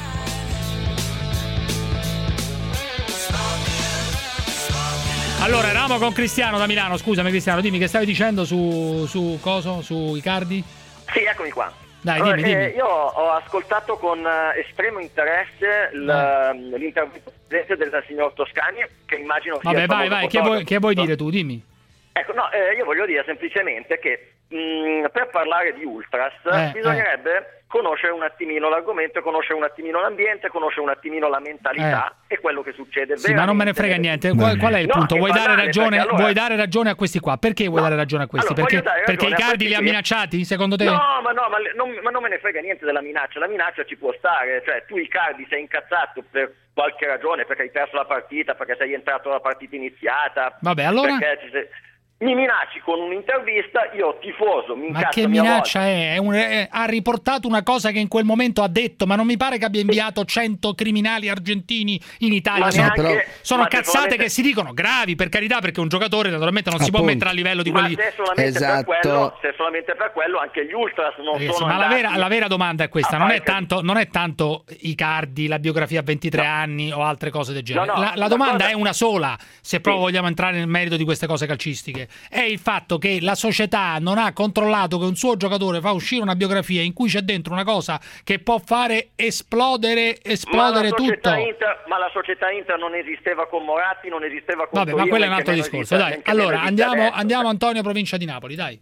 Allora, eravamo con Cristiano da Milano. Scusami Cristiano, dimmi che stavi dicendo su, su coso, su Icardi? Sì, eccomi qua. Dai, allora, dimmi, dimmi. Eh, io ho ascoltato con uh, estremo interesse l- Eh. l'intervento del signor Toscani, che immagino sia Vabbè, il vai, famoso vai, che vuoi, fotografo. che vuoi dire tu? Dimmi. Ecco, no, eh, io voglio dire semplicemente che mh, per parlare di Ultras Eh, bisognerebbe conoscere un attimino l'argomento, conoscere un attimino l'ambiente, conoscere un attimino la mentalità e quello che succede. Sì, ma non me ne frega niente. Qual, qual è il No, punto? è Vuoi dare, banale, ragione, perché allora- vuoi dare ragione a questi qua? Perché vuoi No. dare ragione a questi? Allora, perché voglio dare perché ragione a Icardi li ha questi qui. minacciati, secondo te? No, ma no, ma, le- non, ma non me ne frega niente della minaccia. La minaccia ci può stare, cioè tu Icardi sei incazzato per qualche ragione, perché hai perso la partita, perché sei entrato alla partita iniziata. Vabbè, allora? Perché ci sei- mi minacci con un'intervista, io tifoso, mi Ma incazzo che a mia minaccia volta. è? È un- è- ha riportato una cosa che in quel momento ha detto, ma non mi pare che abbia inviato cento criminali argentini in Italia. Ma Sono, neanche- però- sono ma cazzate solamente- che si dicono gravi, per carità, perché un giocatore naturalmente non si può Appunto. mettere a livello di Ma quelli. se solamente, Esatto. per quello, se solamente per quello anche gli Ultras non Ragazzi, sono ma la andati vera, la vera domanda è questa: a non fare è, tanto, non è tanto Icardi, la biografia a ventitré anni o altre cose del genere. No, no, la, la la domanda cosa- è una sola, se proprio vogliamo entrare nel merito di queste cose calcistiche: è il fatto che la società non ha controllato che un suo giocatore fa uscire una biografia in cui c'è dentro una cosa che può fare esplodere, esplodere ma la tutto. società Inter, ma la società Inter non esisteva con Moratti, non esisteva con Vabbè, ma Torino, quello è un e altro che discorso. esiste- Dai, che allora esiste andiamo, adesso. andiamo Antonio, provincia di Napoli, dai.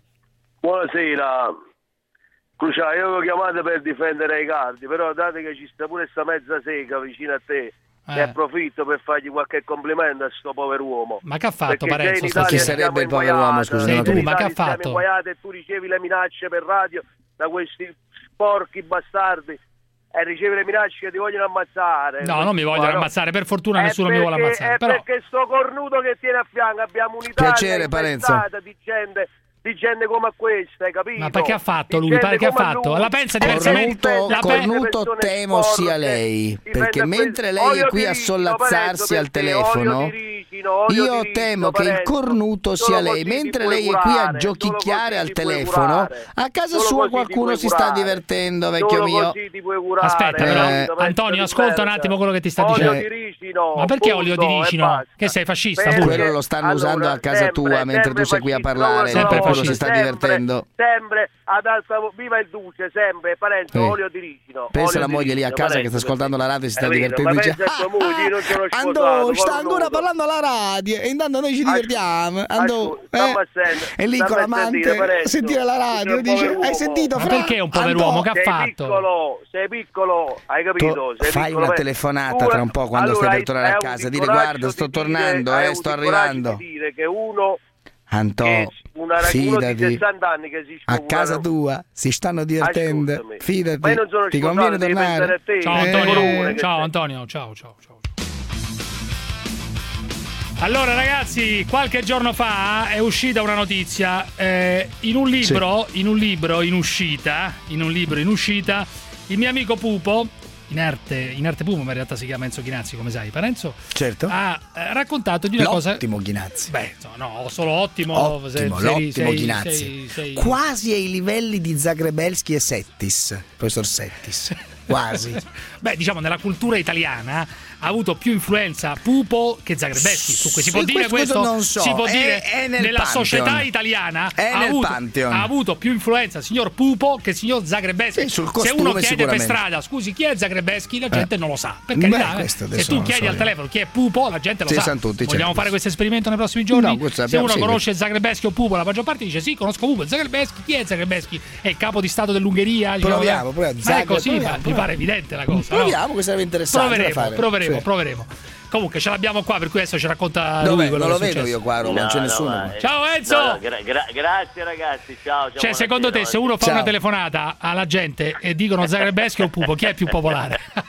Buonasera. Cruciale, io l'ho chiamato per difendere Icardi, però date che ci sta pure sta mezza sega vicino a te, Eh. ne approfitto per fargli qualche complimento a sto povero uomo. Ma che ha fatto Perché Parenzo? già in sta Italia Chi zitto? sarebbe il siamo povero uomo, inguaiati, scusa, Sei non ho tu, capito. ma che ha in Italia fatto? siamo inguaiati e tu ricevi le minacce per radio da questi porchi bastardi e ricevi le minacce che ti vogliono ammazzare. No, non mi vogliono Guarda, ammazzare, per fortuna è nessuno mi vuole perché- ammazzare. È Però perché sto cornuto che tiene a fianco abbiamo un'Italia Piacere, Parenzo. infestata di gente, di gente come questa, hai capito? Ma perché ha fatto Di lui? gente Perché ha come fatto? lui. La pensa Eh, diversamente? Cornuto, La pe- cornuto persone temo sporche, sia lei, difende perché quel- mentre lei è olio qui di a ricino, sollazzarsi Parenzo, al per te, olio telefono, di ricino, olio io di ricino, temo che il Parenzo. cornuto Solo sia lei, così ti mentre puoi lei è qui a curare, solo giochicchiare così al ti puoi telefono, curare. a casa Solo sua così ti qualcuno puoi si sta curare. divertendo, vecchio Solo mio. così ti puoi curare, Aspetta, però, Eh, Antonio, ascolta un attimo quello che ti sta olio dicendo. di ricino, Ma perché punto, olio di e ricino? basta. Che sei fascista? Perché- pure? Quello lo stanno Allora, usando a casa sempre, tua mentre tu sempre sei qui a fascista, parlare, Sempre qualcuno si fascista. sta sempre, divertendo. Sempre ad alta vo- viva il duce, sempre Parenzo, Sì. olio di ricino. Pensa olio alla di moglie lì a ricino, casa che Parenzo, sta ascoltando la radio e si sta Capito? divertendo. Ma Dice, pensa a tua moglie, io non sono "Ah, sposato, Andò, sta cornuto." ancora parlando alla radio e intanto noi ci divertiamo. Andò, Ascolta, stammi a eh. sentire, E lì stammi con a l'amante sentire, Parenzo. a sentire la radio Tu sei un dice, povero hai uomo. sentito Ma Fra? perché è un povero Andò, uomo? Che ha sei fatto? piccolo, sei piccolo, hai capito? Tu Sei fai piccolo, una Parenzo. telefonata Tu- tra un po' quando allora, stai per hai- tornare hai a avuto casa, il dire coraggio guarda sto di dire- tornando, hai eh, avuto sto il coraggio arrivando. di dire che uno Antò, che una, uno di fidati, sessanta anni che si a scusa- casa tua si stanno divertendo, Ascoltami. fidati, Ma io non sono ti sposato, conviene devi pensare tornare. a te. Ciao Eh, Antonio, colore che ciao sei. Antonio, ciao ciao ciao. Allora ragazzi, qualche giorno fa è uscita una notizia eh, in un libro, in un libro in uscita, in un libro in uscita, il mio amico Pupo, inerte, inerte Pupo, ma in realtà si chiama Enzo Chinazzi, come sai, Parenzo, Certo. ha eh, raccontato di una cosa. L'ottimo Ghinazzi. Beh, no, no, solo ottimo. Ottimo, sei- l'ottimo sei- Ghinazzi. sei- sei- Quasi ai livelli di Zagrebelski e Settis, professor Settis. Quasi. Beh, diciamo nella cultura italiana ha avuto più influenza Pupo che Zagrebeschi. Su cui si può Sì, dire questo questo? non so. Si può È- dire è nel nella Pantheon. società italiana È ha, nel avuto, Pantheon. ha avuto più influenza signor Pupo che signor Zagrebeschi. Sì, sul Se costume uno chiede per sicuramente. strada, scusi, chi è Zagrebeschi? La gente Eh. non lo sa. Per Beh, carità, eh. questo se adesso tu non chiedi so al io. telefono chi è Pupo, la gente lo Sì, sa. sanno tutti, Vogliamo certo. fare questo esperimento nei prossimi giorni? No, questo Se abbiamo- uno sì, conosce Zagrebeschi o Pupo, la maggior parte dice sì, conosco Pupo. Zagrebeschi, chi è Zagrebeschi? È il capo di stato dell'Ungheria? Diciamo, Proviamo, eh. proviamo. Ma è Zagreb, così, proviamo, ma mi proviamo. pare evidente la cosa. no? Proviamo, questo sarebbe interessante da Proveremo, fare. proveremo, Sì. proveremo. Comunque ce l'abbiamo qua, per cui adesso ci racconta Dov'è? lui quello Non lo che è vedo successo. io qua a Roma, non c'è No, no, nessuno. ma- Ciao, Enzo! no, gra- gra- grazie ragazzi, ciao. ciao Cioè, secondo te, buonasera. se uno fa Ciao. una telefonata alla gente e dicono Zagrebeschi o Pupo, chi è più popolare?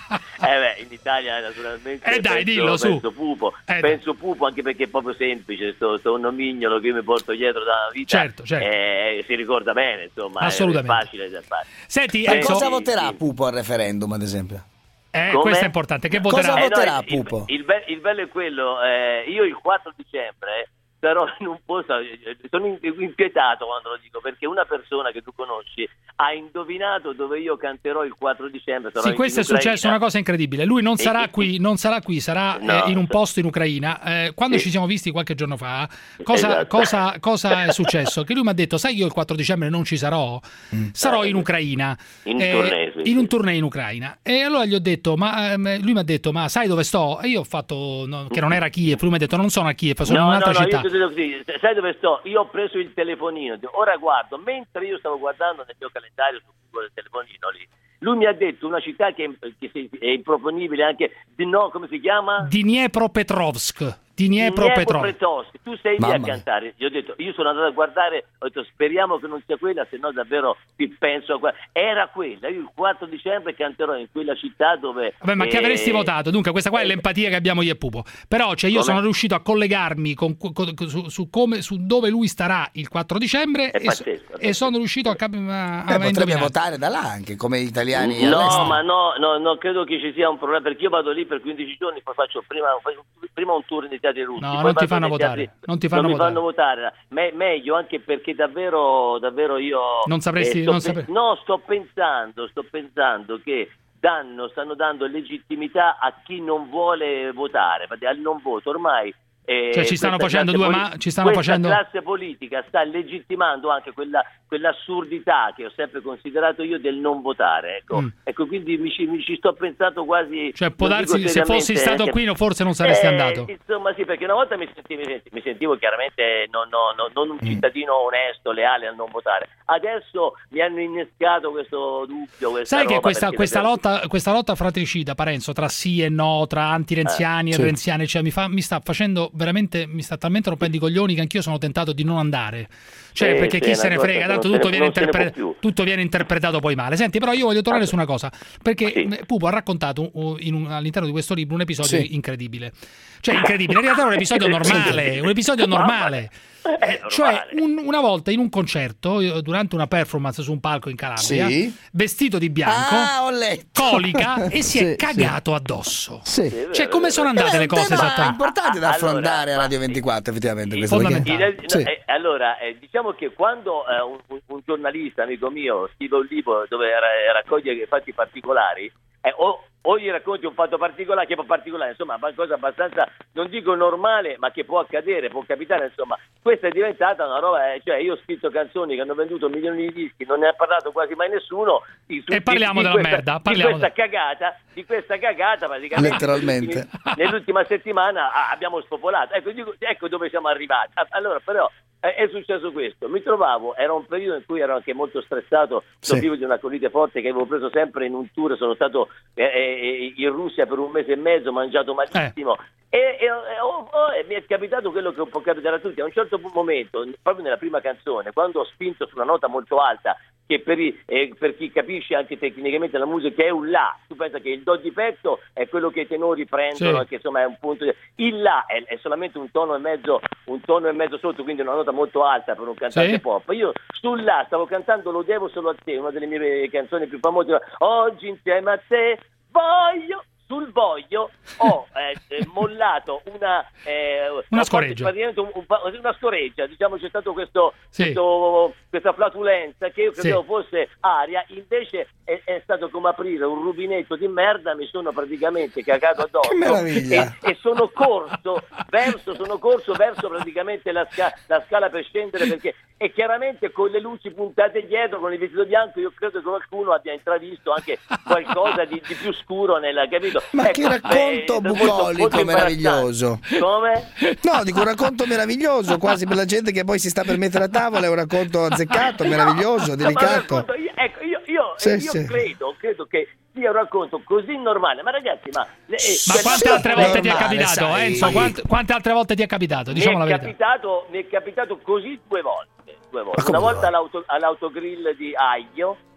beh, in Italia naturalmente eh dai, penso, dillo, su. penso Pupo, eh, penso Pupo anche perché è proprio semplice, sto, sto nomignolo che io mi porto dietro da una vita, certo, certo. Eh, si ricorda bene, insomma, assolutamente. è facile da fare. Senti, Ma Enzo, cosa voterà Pupo al referendum, ad esempio? Eh, Come? questo è importante. Che voterà? Cosa voterà eh, no, il, Pupo? Il, il, be- il bello è quello, eh, io il quattro dicembre sarò in un posto, sono inquietato quando lo dico, perché una persona che tu conosci ha indovinato dove io canterò il quattro dicembre. Sarò sì, in, questo in è successo una cosa incredibile. Lui non sarà e, qui, non sarà qui, sarà no, eh, in un posto in Ucraina. Eh, quando sì. ci siamo visti qualche giorno fa, cosa, esatto. cosa, cosa è successo? Che lui mi ha detto: sai, io il quattro dicembre non ci sarò, mm. sarò in Ucraina, in, eh, tournée, sì. in un tournée in Ucraina. E allora gli ho detto: ma eh, lui mi ha detto, ma sai dove sto? E io ho fatto no, che non era Kiev. Lui mi ha detto: non sono a Kiev, sono no, in un'altra no, no, città. Io ti dico così, sai dove sto? Io ho preso il telefonino, ora guardo, mentre io stavo guardando nel mio calendario sul del telefonino lì, lui mi ha detto una città che, che è improponibile anche, no, come si chiama? Dniepropetrovsk. Dniepropetrovsk. Tu sei lì Mamma a cantare. Io ho detto, io sono andato a guardare, ho detto speriamo che non sia quella, se no davvero ti penso a quella. Era quella, io il quattro dicembre canterò in quella città dove... Vabbè, ma che eh, avresti votato? Dunque, questa qua è l'empatia che abbiamo io e Pupo. Però, cioè, io come? sono riuscito a collegarmi con, con, su, su, come, su dove lui starà il quattro dicembre e, pazzesco, e sono riuscito a, cap- a, a Beh, potrebbe indovinare. votare da là anche, come gli italiani No, all'estero. ma no, no, non credo che ci sia un problema, perché io vado lì per quindici giorni, poi faccio prima, prima un tour nei teatri russi. No, poi non ti vado fanno nei votare. teatri- Non ti fanno non votare. mi fanno votare. Me- meglio anche perché davvero, davvero io... Non sapresti- sto non pe- sapre- no, sto pensando, sto pensando che danno, stanno dando legittimità a chi non vuole votare, al non voto ormai. Eh, Cioè, ci stanno questa facendo classe due poli- ma- ci stanno questa facendo- classe politica sta legittimando anche quella, quell'assurdità che ho sempre considerato io del non votare, ecco, Mm. ecco quindi mi ci, mi ci sto pensando quasi. Cioè, può lo darsi, dico se fossi seriamente, stato eh, qui, no, forse non saresti eh, andato. Insomma, sì, perché una volta mi sentivo, mi sentivo chiaramente non, non, non, non un cittadino onesto, leale al non votare. Adesso mi hanno innescato questo dubbio. Questa Sai che roba questa, perché questa, davvero- lotta, questa lotta fratricida, Parenzo, tra sì e no, tra anti-renziani Eh, e sì. renziani, cioè, mi, fa, mi sta facendo veramente, mi sta talmente rompendo i coglioni che anch'io sono tentato di non andare. Cioè, Sì, perché sì, chi è se una ne cosa frega, che tanto non tutto se ne- viene, non se ne può interpre- più. tutto viene interpretato poi male. Senti, però io voglio tornare su una cosa, perché eh, Pupo ha raccontato uh, in un- all'interno di questo libro un episodio Sì. incredibile. Cioè, incredibile, in realtà è un episodio normale, un episodio normale. Eh, cioè, un- una volta in un concerto, io, durante una performance su un palco in Calabria, Sì. vestito di bianco, Ah, ho letto. colica e si è Sì, cagato addosso. Sì. Cioè, come sono andate È le un cose tema esattamente? importante da Allora, affrontare a ma- Radio ventiquattro, effettivamente. Questo Fondamentale. perché- In- Sì. eh, allora, eh, diciamo che quando eh, un, un- un giornalista, amico mio, scrive un libro dove ra- raccoglie fatti particolari, eh, o, o gli racconti un fatto particolare, che è particolare, insomma, una cosa abbastanza, non dico normale, ma che può accadere, può capitare, insomma, questa è diventata una roba, eh, cioè io ho scritto canzoni che hanno venduto milioni di dischi, non ne ha parlato quasi mai nessuno, di, E parliamo di, di della questa, merda, di parliamo questa cagata, di questa cagata praticamente. Letteralmente. nell'ultimi- Nell'ultima settimana ah, abbiamo spopolato, ecco, dico, ecco dove siamo arrivati. Ah, Allora, però, eh, è successo questo, mi trovavo, era un periodo in cui ero anche molto stressato, soffrivo Sì. di una colite forte che avevo preso sempre in un tour, sono stato eh, eh, in Russia per un mese e mezzo, ho mangiato malissimo. E, e- e ho- ho- e mi è capitato quello che può capitare a tutti. A un certo momento, proprio nella prima canzone, quando ho spinto su una nota molto alta, che per, i- eh, per chi capisce anche tecnicamente la musica è un La, tu pensa che il Do di petto è quello che i tenori prendono, Sì. che insomma è un punto di... il La è, è solamente un tono e mezzo, un tono e mezzo sotto, quindi una nota molto alta per un cantante Sì. pop. Io sul La stavo cantando Lo devo solo a te, una delle mie canzoni più famose. Oggi insieme a te voglio. Sul voglio ho eh, eh, mollato una eh, Una scoreggia. praticamente un- un- una scoreggia, diciamo, c'è stato questo, Sì. questo- questa flatulenza che io credevo Sì. fosse aria, invece è, è stato come aprire un rubinetto di merda, mi sono praticamente cagato addosso. Che meraviglia. e, e sono corso verso sono corso verso praticamente la, sca- la scala per scendere, perché e chiaramente con le luci puntate dietro, con il vestito bianco, io credo che qualcuno abbia intravisto anche qualcosa di, di più scuro nella, capito? Ma Ecco, che racconto eh, molto- bucolico, molto meraviglioso. imbarazzante. Come? No, dico un racconto meraviglioso, quasi per la gente che poi si sta per mettere a tavola, è un racconto azzeccato, meraviglioso, No, ma delicato. racconto, io, ecco, io, io, Sì, io sì. credo, credo che sia un racconto così normale, ma ragazzi, ma... eh, Ma cioè, quante sì, altre volte ti è normale, capitato, sai. Enzo? Quante, quante altre volte ti è capitato? mi, Diciamo la è verità. capitato, mi è capitato così due volte. Due volte. Ma come Una due volta all'auto, all'autogrill di Aglio,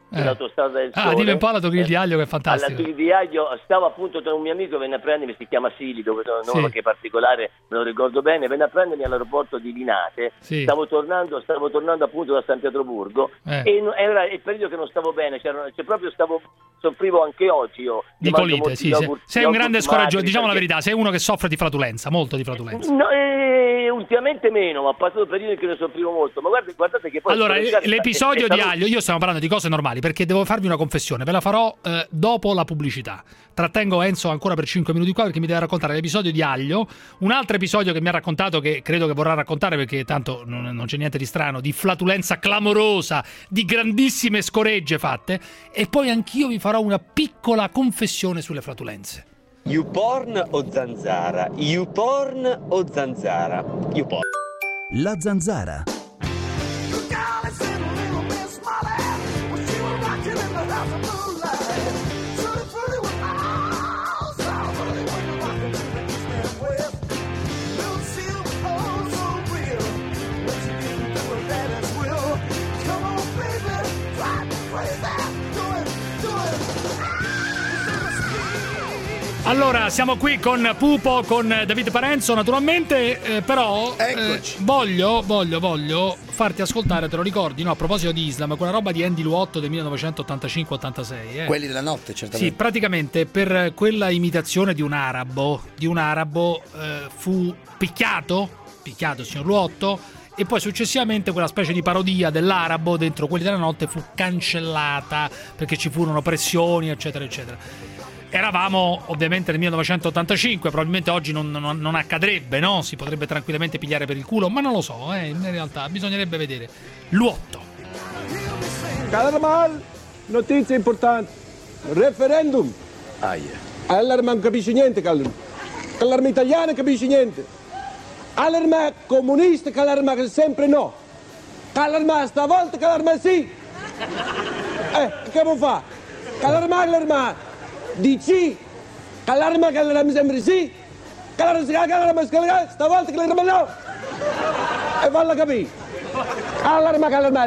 sull'autostrada del Sole. Ah, dimmi un po' alla Tocchini di Aglio che è Alla fantastico. Tocchini di Aglio stavo appunto tra un mio amico, venne a prendermi, si chiama Sili, dove sono un Sì. nome che è particolare, me lo ricordo bene, venne a prendermi all'aeroporto di Linate. Sì. Stavo tornando, stavo tornando appunto da San Pietroburgo Eh. e no- era il periodo che non stavo bene, c'erano, cioè proprio stavo soffrivo anche oggi io. Di Io mangio colite, molti sì, sì. yogurt- Sei un yogurt grande scoraggio, magri, diciamo la perché- verità, sei uno che soffre di flatulenza, molto di flatulenza. No, eh, ultimamente meno, ma ha passato periodi in cui ne soffrivo molto. Ma guarda, guardate che poi Allora, scorreggiare- l'episodio è- è di stato- Aglio, io stiamo parlando di cose normali perché devo farvi una confessione, ve la farò eh, dopo la pubblicità. Trattengo Enzo ancora per cinque minuti qua perché mi deve raccontare l'episodio di Aglio, un altro episodio che mi ha raccontato, che credo che vorrà raccontare perché tanto non, non c'è niente di strano, di flatulenza clamorosa, di grandissime scoregge fatte, e poi anch'io vi farò una piccola confessione sulle flatulenze. YouPorn o Zanzara? YouPorn o Zanzara? YouPorn. La Zanzara. Allora, siamo qui con Pupo, con David Parenzo, naturalmente, eh, però eh, voglio, voglio, voglio farti ascoltare, te lo ricordi, no? A proposito di Islam, quella roba di Andy Luotto del millenovecentottantacinque ottantasei. Eh. Quelli della notte, certamente. Sì, praticamente per quella imitazione di un arabo, di un arabo eh, fu picchiato, picchiato il signor Luotto, e poi successivamente quella specie di parodia dell'arabo dentro Quelli della notte fu cancellata perché ci furono pressioni, eccetera, eccetera. Eravamo ovviamente nel millenovecentottantacinque, probabilmente oggi non, non, non accadrebbe, no? Si potrebbe tranquillamente pigliare per il culo, ma non lo so, eh, in realtà bisognerebbe vedere. Luotto. Calarmal, notizie importanti. Referendum. Aia. Allarma non capisce niente, Calarma. Calarma italiano non capisce niente. Allarma comunista, Calarma che sempre no. Calarma stavolta, Calarma sì. Eh, che può fare? Calarma, Calarma. D C, Calarma, Calarma sempre sì. Calarma, Calarma, Calarma, stavolta Calarma no. E falla capire. Allarma, Calarma.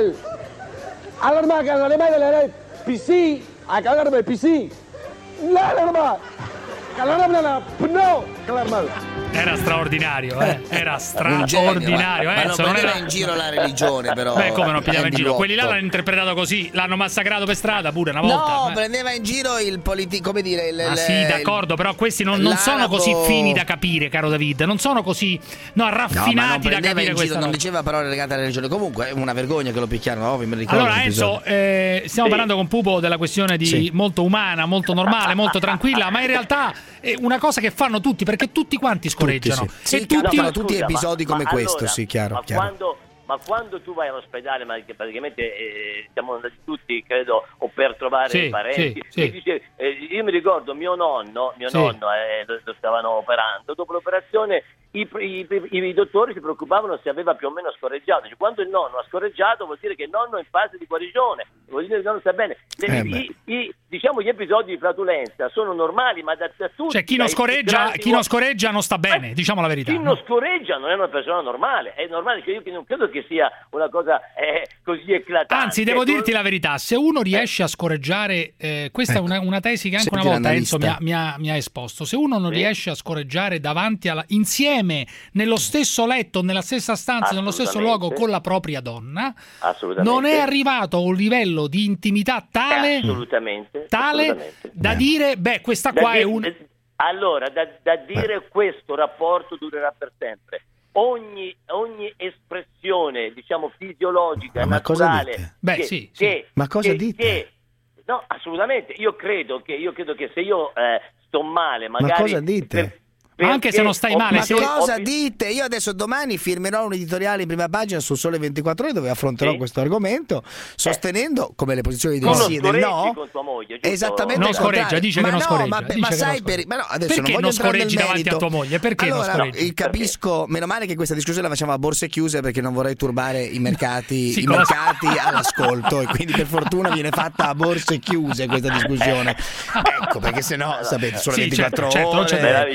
Allarma, Calarma, P C, a Calarma P C. L'allarma. Calarma, no, Calarma. Era straordinario, eh? Era Un genio, straordinario, ma, eh? ma non Enzo, non prendeva era in giro la religione, però. Beh, come non pigliava in Andy giro? Luotto. Quelli là l'hanno interpretato così, l'hanno massacrato per strada pure una volta. No, Eh. prendeva in giro il politico, come dire, il, Ah, il- sì, d'accordo, però questi non, non sono l'arabo- così fini da capire, caro David. Non sono così no, No, ma non raffinati da prendeva capire in giro, questa non roba. diceva parole legate alla religione. Comunque è una vergogna che lo picchiarono, ovvio, mi ricordo. Allora l'episodio. Enzo, eh, stiamo Sì. parlando con Pupo della questione di Sì. molto umana, molto normale, molto tranquilla, ma in realtà è una cosa che fanno tutti, perché tutti quanti scorreggiano. Tutti, sì. E Sì, tutti... capitano tutti Scusa, episodi ma- come ma questo, allora, sì, chiaro, ma chiaro. Quando, ma quando tu vai all'ospedale, ma che praticamente eh, siamo andati tutti, credo, o per trovare Sì, i parenti, sì, sì. e dice, eh, io mi ricordo mio nonno, mio Sì. nonno eh, lo, lo stavano operando, dopo l'operazione i, i, i, i dottori si preoccupavano se aveva più o meno scorreggiato. Cioè, quando il nonno ha scorreggiato vuol dire che il nonno è in fase di guarigione, vuol dire che il nonno sta bene. Se- Eh i, i- diciamo gli episodi di flatulenza sono normali, ma da, da tutti. Cioè chi non dai scorreggia, grandi chi non uomini- scorreggia non sta bene, diciamo la verità. chi no? non scorreggia non è una persona normale, è normale che io non credo che sia una cosa eh, così eclatante. Anzi, devo Ecco, dirti la verità, se uno riesce a scorreggiare, eh, questa è una, una tesi che anche Senti una volta Enzo mi l'analista. ha, mi ha- mi ha esposto, se uno non Sì. riesce a scorreggiare davanti alla, insieme, nello stesso letto, nella stessa stanza, nello stesso Assolutamente. luogo con la propria donna, assolutamente. non è arrivato a un livello di intimità tale, assolutamente, tale assolutamente. da dire, beh, questa Da qua è dire- un... Allora, da, da dire questo rapporto durerà per sempre. Ogni, ogni espressione, diciamo, fisiologica, Ma cosa naturale, dite? Beh, che, sì, sì. che- Ma cosa che- dite? che- no, assolutamente. Io credo che, io credo che se io eh, sto male, magari... Ma cosa dite? per- Anche se non stai ho- male, Ma se- cosa ho- dite? Io adesso domani firmerò un editoriale in prima pagina sul Sole ventiquattro Ore dove affronterò Sì. questo argomento, sostenendo come le posizioni del Tu non sì e del scorreggi no. con tua moglie, giusto? Esattamente Non il scorreggia, contrario. dice ma che non no, scorreggia, Ma, dice ma che non sai scorreggia. per, ma no, adesso Perché non voglio non entrare nel scorreggi davanti merito. a tua moglie? Perché non allora, scorreggi? No, capisco, meno male che questa discussione la facciamo a borse chiuse perché non vorrei turbare i mercati, Sì, i con la- mercati all'ascolto e quindi per fortuna viene fatta a borse chiuse questa discussione. Ecco, perché sennò sapete, Sole Sì, ventiquattro certo, certo, non c'è Ore. Meraviglioso. Non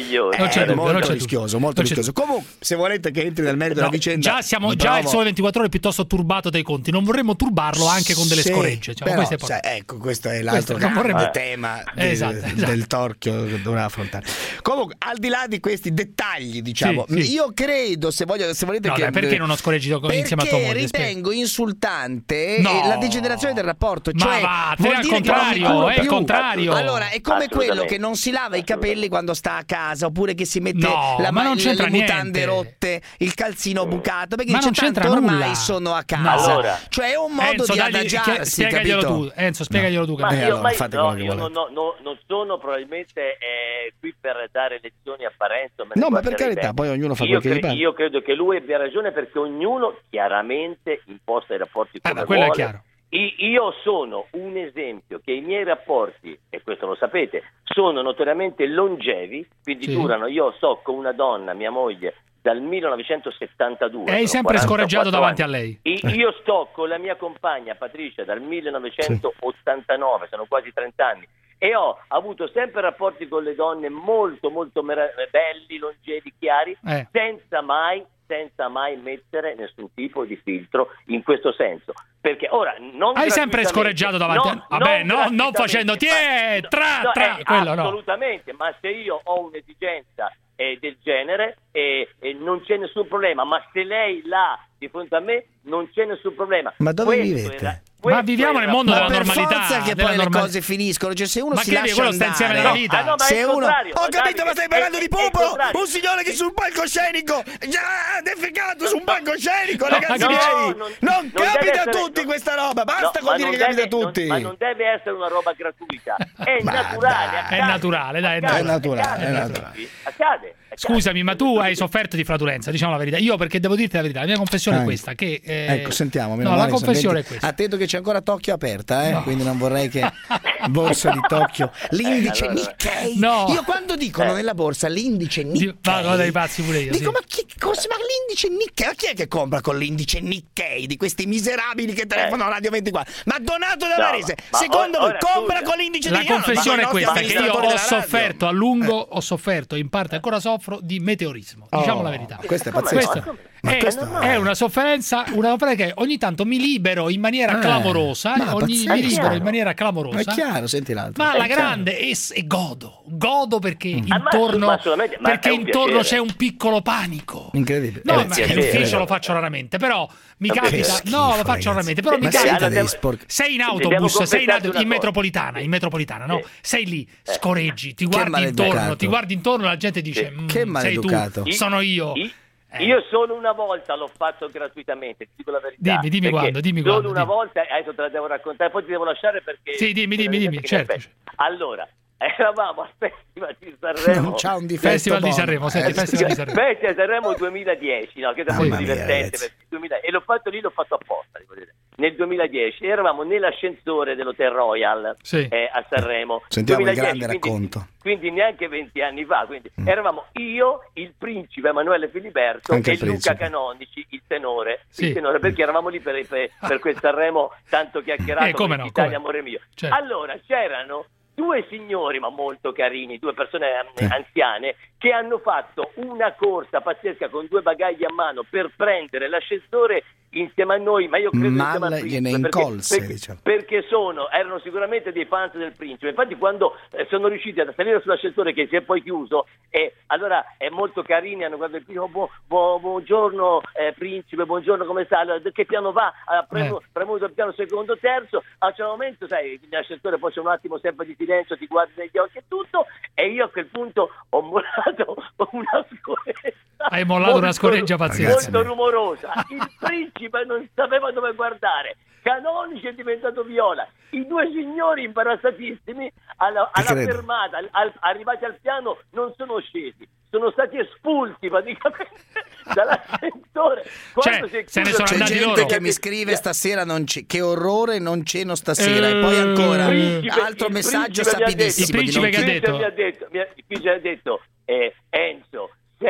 non c'è è dubbio, molto non c'è rischioso, molto Non c'è rischioso. Comunque, se volete che entri nel merito No, della vicenda, già siamo mi già provo- il Sole ventiquattro Ore è piuttosto turbato dai conti, non vorremmo turbarlo anche con delle Sì, scoregge. Cioè, però, questo è poi- sai, ecco, questo è l'altro Questo non grande vorremmo- tema Eh, del, esatto, esatto. del torchio che dovrà affrontare. Comunque, al di là di questi dettagli, diciamo, Sì, sì. io credo, se, voglio, se volete No, che dai, perché non ho scorreggito con- insieme a tua perché moglie? Spiega. ritengo insultante No. eh, la degenerazione del rapporto. Ma Cioè, va, te vuol al dire che contrario, non mi curo è il più. contrario. Allora, è come quello Assolutamente. che non si lava i capelli quando sta a casa, oppure che si mette No, la ma ma- non le, c'entra le mutande niente. rotte, il calzino bucato, perché Ma dice non c'entra tanto ormai nulla. sono a No. casa. Allora. Cioè, è un modo Enzo, di dagli- adagiarsi, spiegaglielo capito? tu, Enzo, spiegaglielo tu. Ma che- Eh, io, allora, ma fate no, quello che io volete. non, no- non sono probabilmente eh, qui per dare lezioni a Parenzo. me ne No, ma per guarderei carità, bene. poi ognuno fa io quel che gli cre- pare. Io credo che lui abbia ragione, perché ognuno chiaramente imposta i rapporti Eh, come ma quello è vuole. chiaro. I- Io sono un esempio che i miei rapporti, e questo lo sapete, sono notoriamente longevi, quindi Sì. durano. Io sto con una donna, mia moglie, dal millenovecentosettantadue. E hai sono sempre scoraggiato quarantaquattro davanti anni. a lei. I- Io sto con la mia compagna Patricia dal millenovecentottantanove, sono quasi trenta anni, e ho avuto sempre rapporti con le donne molto molto mera- belli, longevi, chiari, Eh. senza mai senza mai mettere nessun tipo di filtro in questo senso. Perché ora non Hai sempre gratuitamente- scorreggiato davanti no, a... Vabbè, no, non gratuitamente, facendo ma- tiè, tra, no, tra, eh, quello no. assolutamente, ma se io ho un'esigenza eh, del genere eh, eh, non c'è nessun problema, ma se lei l'ha di fronte a me non c'è nessun problema. Ma dove Questo vivete? era- Ma questo viviamo era- nel mondo Ma della per normalità. forza che della poi le normalità. cose finiscono, cioè se uno Ma si che lascia devi, quello sta andare, insieme nella vita. Ah, no, ma è se il uno contrario. ho capito, Davide, ma stai è- parlando è- di è il Pupo, contrario. un signore che sul palcoscenico già ha defecato su un palcoscenico, No, ragazzi no, miei, non- non, non deve capita essere- a tutti no, questa roba, basta No, con ma dire non che capita a deve- non- tutti. ma non deve essere una roba gratuita, è Ma naturale. dai. accade, È naturale, dai, è accade, naturale, accade, è accade, naturale. accade. Scusami, ma tu hai sofferto di flatulenza, diciamo la verità. Io, perché devo dirti la verità, la mia confessione Eh. è questa. Che, eh, Ecco, sentiamo. meno No, la male che sono confessione è venti. questa. Attento che c'è ancora Tokyo aperta, eh? No. Quindi non vorrei che borsa di Tokyo, l'indice Eh, allora- Nikkei. No. Io quando dicono Eh. nella borsa l'indice Di- Nikkei, vado dai pazzi pure io. dico sì. ma, chi, cosa, ma l'indice Nikkei? Ma chi è che compra con l'indice Nikkei di questi miserabili che telefonano a Radio ventiquattro? Ma Donato da No, Varese, ma secondo ora- voi ora compra scusa. con l'indice La Nikkei? confessione è Ma i nostri questa, che io amministratori ho della radio. sofferto a lungo, ho sofferto, in parte ancora soffro, di meteorismo. Diciamo Oh, la verità. questo è Come pazzesco. no? Questo Ma è, questo è una sofferenza, una sofferenza che ogni tanto mi libero in maniera Eh, clamorosa, ma ogni, pazzesco. mi libero in maniera Ma è clamorosa. chiaro, senti l'altro. Ma È alla chiaro. grande e, e godo, godo perché Ah, ma- intorno, ma assolutamente, ma perché è un intorno piacere. c'è un piccolo panico. Incredibile. No, È ma un in piacere. ufficio lo faccio raramente, però mi Ma che capita. schifo, No, lo faccio ragazzi. raramente, però mi Ma capita. siete dei sporchi. Sei in Dobbiamo autobus, sei in, confessarti auto- una in cosa. metropolitana, in metropolitana, no? Sì. Sei lì, scorreggi, ti guardi maleducato. intorno, ti guardi intorno e la gente dice: Sì. "Mm, Che sei maleducato. tu, sono io". I- Eh. Io solo una volta l'ho fatto gratuitamente, ti dico la verità. Dimmi, dimmi perché quando, dimmi solo quando, una dimmi. volta, adesso te la devo raccontare, poi ti devo lasciare perché... Sì, dimmi, dimmi, dimmi, perché certo. mi aspetti. Allora, eravamo al Festival di Sanremo. Non c'ha un difetto Festival di buono. Sanremo, senti, Eh, Festival di Sanremo. Festival di Sanremo duemiladieci, no, che era Mamma molto mia, divertente, ragazzi. perché duemila e l'ho fatto lì, l'ho fatto apposta, devo dire. Nel duemiladieci eravamo nell'ascensore dell'Hotel Royal Sì. eh, a Sanremo. Sentiamo il duemiladieci, grande quindi- racconto. Quindi neanche venti anni fa, quindi Mm. eravamo io, il principe Emanuele Filiberto Anche e il Luca principe. Canonici, il tenore, Sì. il tenore, perché eravamo lì per, per, per quel Sanremo tanto chiacchierato, Eh, come per no, Italia, come. amore mio. Certo. Allora c'erano due signori, ma molto carini, due persone eh, Sì. anziane, che hanno fatto una corsa pazzesca con due bagagli a mano per prendere l'ascensore insieme a noi, ma io credo insieme al Mal principe, gliene perché- incolse, perché, diciamo. perché sono, erano sicuramente dei fans del principe. Infatti quando eh, sono riusciti a salire sull'ascensore che si è poi chiuso, e allora è molto carini, hanno guardato il principe, oh, bu- bu- buongiorno eh, principe, buongiorno, come sta? Allora, che piano va? Ha premuto, Eh. premuto il piano secondo, terzo, a un certo momento, sai, l'ascensore poi c'è un attimo sempre di silenzio, ti guardi negli occhi e tutto, e io a quel punto ho mollato una scoreggia. Hai mollato molto- una scoreggia pazzesca. Molto rumorosa. Il principe non sapeva dove guardare. Canonici è diventato viola. I due signori imbarazzatissimi alla, Ti alla credo. fermata, al- al- arrivati al piano, non sono scesi. Sono stati espulsi praticamente dall'ascensore. Quando Cioè, si è se ne chiuso- sono C'è andati gente loro. che mi scrive stasera non c- che orrore, non ceno stasera, e poi Eh, ancora Principe- altro il messaggio principe mi ha detto- sapidissimo Il di principe non che ha Il detto? principe mi ha detto, mi ha- il principe ha detto eh, Enzo, sei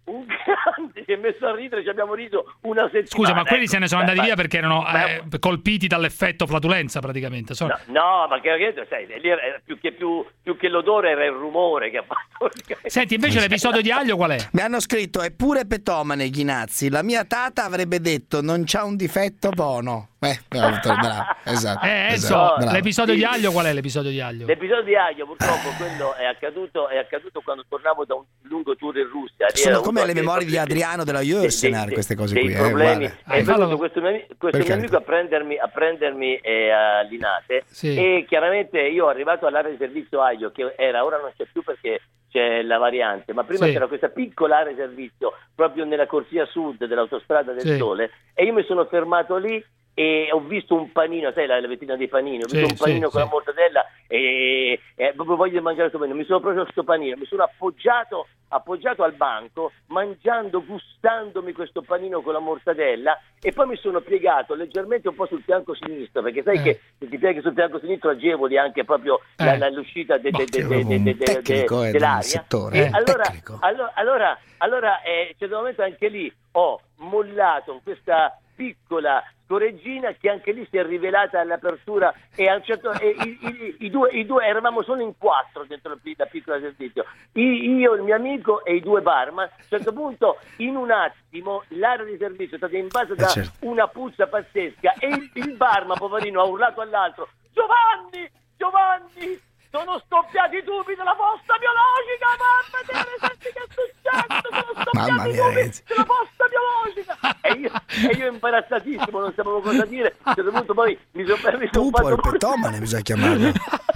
un grande, si è messo a ridere, ci abbiamo riso una settimana. Scusa, ma quelli ecco. se ne sono Beh, andati ma- via perché erano ma- eh, colpiti dall'effetto flatulenza praticamente. Sono- No, no, ma che, che sai, lì era più che, più, più che l'odore era il rumore che ha fatto. Senti, invece l'episodio di Aglio qual è? Mi hanno scritto, è pure petomane Ghinazzi. La mia tata avrebbe detto, non c'ha un difetto buono. Eh, bravo, bravo, esatto. Eh, Enzo, esatto, bravo. l'episodio di Aglio qual è l'episodio di Aglio? L'episodio di Aglio purtroppo quello è accaduto, è accaduto quando tornavo da un lungo tour in Russia. Lì Sono era come avuto le anche memorie di dei- Adriano della dei- Jürsener, dei- queste cose dei qui. Eh, problemi. guarda. È Ah, venuto fallo- questo mio, ami- questo Per mio amico a prendermi, a prendermi eh, a Linate Sì. e chiaramente io arrivato all'area di servizio Aglio, che era, ora non c'è più perché c'è la variante, ma prima Sì. c'era questa piccola area di servizio proprio nella corsia sud dell'autostrada del Sì. Sole e io mi sono fermato lì e ho visto un panino, sai la, la vetrina dei panini, ho visto Sì, un panino sì, con sì. la mortadella e, e proprio voglio mangiare questo panino, mi sono preso questo panino, mi sono appoggiato, appoggiato al banco, mangiando, gustandomi questo panino con la mortadella e poi mi sono piegato leggermente un po' sul fianco sinistro, perché sai Eh. che se ti pieghi sul fianco sinistro agevoli anche proprio la- Eh. la- l'uscita de- de- de- Boh, de- de- de- de- tecnico, eh, del dell'aria. settore, E eh, allora, tecnico. allora, allora, allora eh, c'è un momento anche lì ho mollato questa piccola scoreggina che anche lì si è rivelata all'apertura e a un certo e i, i- i due, i due eravamo solo in quattro dentro la, la piccola servizio, I- io, il mio amico e i due barman. A un certo punto in un attimo l'area di servizio è stata invasa da Eh, certo. una puzza pazzesca e il, il barman poverino ha urlato all'altro: Giovanni, Giovanni, sono scoppiati i tubi della posta biologica, mamma mia, senti che è successo, sono Mamma scoppiati i mia, tubi ragazzi. della posta biologica. E io, e io imbarazzatissimo, non sapevo cosa dire, a un certo punto poi mi sono mi son Pupo fatto il petomane bisogna chiamarlo.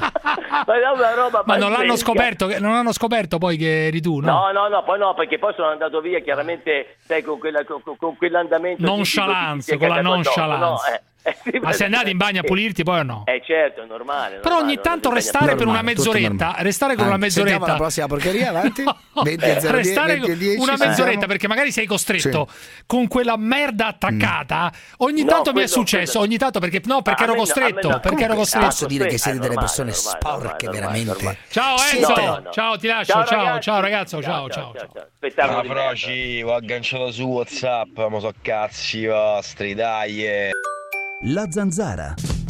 ma era una roba Ma non l'hanno pazzesca. scoperto, che- non hanno scoperto poi che eri tu, no? No, no, no, poi no, perché poi sono andato via chiaramente, sai, con, quella, con, con quell'andamento Nonchalance, tipico che ti- ti con la è cagato addosso, nonchalance. no? Eh, eh, sì, Ma sei andato in bagno a pulirti poi o no? Eh certo, è normale. Però ogni normale, tanto non restare bisogna- per una Normale, tutto mezz'oretta, normale. restare con Ah, una mezz'oretta. sentiamo la prossima porcheria, avanti. venti e zero restare venti e dieci, una sentiamo. mezz'oretta perché magari sei costretto con quella merda attaccata. Ogni No, tanto mi è quello- successo, quello- ogni tanto perché no, perché Ah, ero a me no, a me costretto, no. perché ero Comunque, costretto. Posso dire che Ah, siete delle normale, persone normale, sporche, normale, veramente. normale. Ciao Siete- Enzo, No, no. ciao, ti lascio, Ciao, ciao, ragazzi. ciao ragazzo, ciao, ciao, ciao, ciao. ciao. Spettacolo Ma di merda. Froci, ho agganciato su WhatsApp, ma so cazzi vostri, dai. eh. La Zanzara.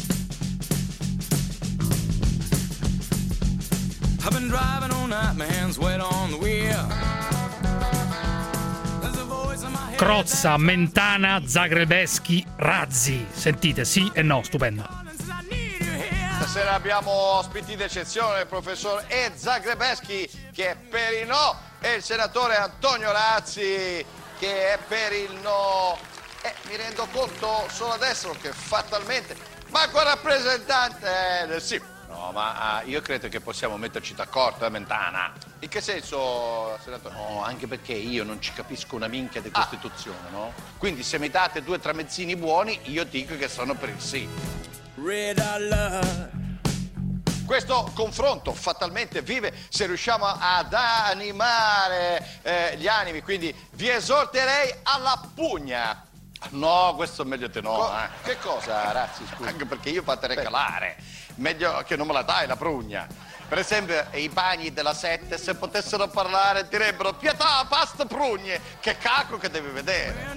I've been driving all night, my hands wet on the wheel. There's a voice in my head. Crozza, Mentana, Zagrebeschi, Razzi. Sentite, sì e no, stupendo. Stasera abbiamo ospiti d'eccezione, il professor E. Zagrebeschi che è per il no e il senatore Antonio Razzi che è per il no. E mi rendo conto solo adesso che fatalmente manco il rappresentante eh, del sì. No, ma uh, io credo che possiamo metterci d'accordo, eh, Mentana. In che senso, senatore? No, anche perché io non ci capisco una minchia di Costituzione, ah. no? Quindi se mi date due tramezzini buoni, io dico che sono per il sì. Red alert. Questo confronto fatalmente vive se riusciamo ad animare eh, gli animi, quindi vi esorterei alla pugna. No, questo è meglio te no. Co- eh. Che cosa, Razzi, scusa? Anche perché io fate regalare. Meglio che non me la dai la prugna. Per esempio, i bagni della Sette, se potessero parlare, direbbero pietà, pasta, prugne. Che cacco che devi vedere.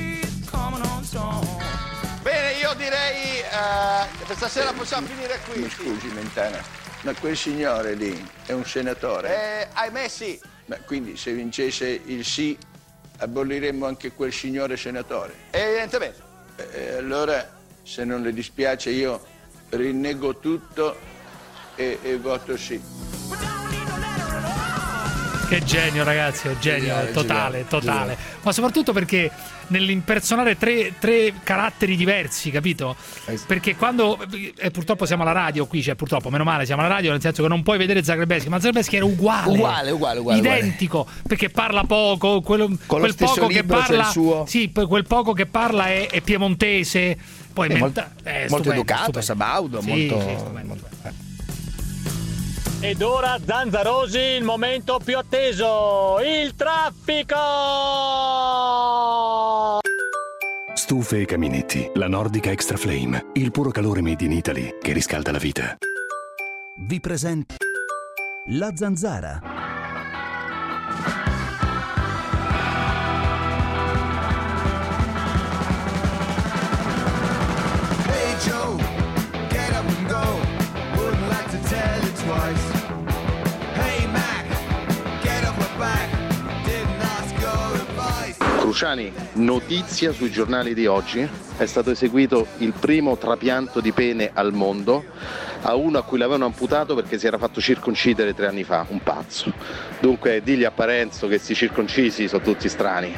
Bene, io direi eh, che stasera possiamo finire qui. Mi scusi, Mentana, ma quel signore lì è un senatore? Eh, ahimè sì. Ma quindi se vincesse il sì, aboliremmo anche quel signore senatore? Evidentemente. Eh, allora, se non le dispiace, io rinnego tutto e, e voto sì. Che genio, ragazzi, è genio, Geniale, totale, geniale, totale. geniale. Ma soprattutto perché nell'impersonare tre, tre caratteri diversi, capito? Perché quando, e purtroppo siamo alla radio qui, cioè purtroppo, meno male, siamo alla radio, nel senso che non puoi vedere Zagrebeschi, ma Zagrebeschi era uguale. Uguale, uguale, uguale. Identico, perché parla poco, quello, Con lo quel stesso poco che libro c'è parla, il suo. sì, poi quel poco che parla è, è piemontese, poi È menta- molto, è molto stupendo, educato, stupendo. sabaudo, Sì, molto... sì, stupendo. molto- eh. Ed ora, Zanzarosi, il momento più atteso, il traffico! Stufe e caminetti, la Nordica Extra Flame, il puro calore made in Italy che riscalda la vita. Vi presento La Zanzara. Cruciani, notizia sui giornali di oggi: è stato eseguito il primo trapianto di pene al mondo a uno a cui l'avevano amputato perché si era fatto circoncidere tre anni fa, un pazzo. Dunque digli a Parenzo che sti circoncisi sono tutti strani.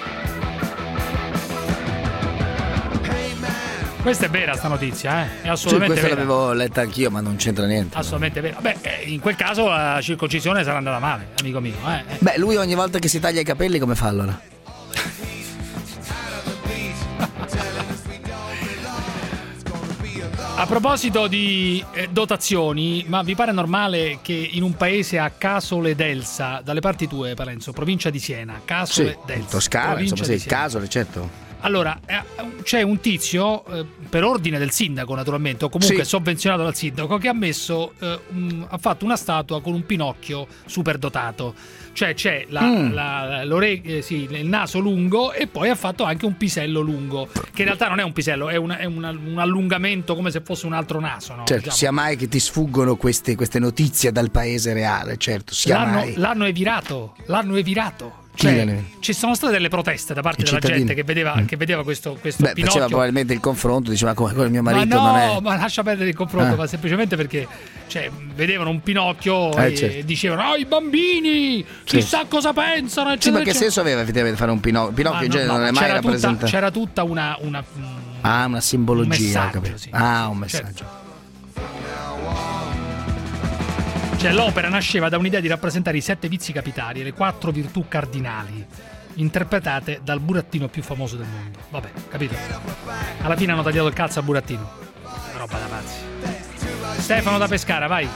Questa è vera sta notizia, eh? È Sì, assolutamente questa vera. l'avevo letta anch'io, ma non c'entra niente. Assolutamente vero. Beh, eh, in quel caso la circoncisione sarà andata male, amico mio. Eh? Eh. Beh, lui ogni volta che si taglia i capelli come fa allora? A proposito di eh, dotazioni, ma vi pare normale che in un paese a Casole d'Elsa, dalle parti tue, Parenzo, provincia di Siena, Casole Sì, d'Elsa, in Toscana, provincia insomma, sì, di il Siena. Casole, certo. Allora, eh, c'è un tizio, eh, per ordine del sindaco naturalmente, o comunque Sì. sovvenzionato dal sindaco, che ha messo, eh, un- ha fatto una statua con un Pinocchio superdotato. Cioè c'è la, Mm. la- l'ore- eh, sì, il naso lungo e poi ha fatto anche un pisello lungo, che in realtà non è un pisello, è, una- è una- un allungamento come se fosse un altro naso. No? Certo, Diciamo. sia mai che ti sfuggono queste, queste notizie dal paese reale, certo, sia L'hanno, mai. l'hanno evirato, l'hanno evirato. Chi Cioè, l'hanno- ci sono state delle proteste da parte I della cittadini. gente che vedeva, Mm. che vedeva questo, questo Beh, Pinocchio. faceva probabilmente il confronto, diceva come quello mio marito ma no, non è. ma lascia perdere il confronto, Ah. ma semplicemente perché cioè, vedevano un Pinocchio Eh, e certo. dicevano: oh, i bambini, chissà cosa pensano. Sì, Eccetera, ma che eccetera. senso aveva effettivamente fare un Pinocchio? Pinocchio Ma in no, genere no, non è mai c'era tutta, rappresentato. c'era tutta una, una Ah, una simbologia, un messaggio, ho capito. sì. Ah, un messaggio. Cioè, l'opera nasceva da un'idea di rappresentare i sette vizi capitali e le quattro virtù cardinali, interpretate dal burattino più famoso del mondo. Vabbè, capito? Alla fine hanno tagliato il cazzo al burattino. Roba da pazzi. Stefano da Pescara, vai.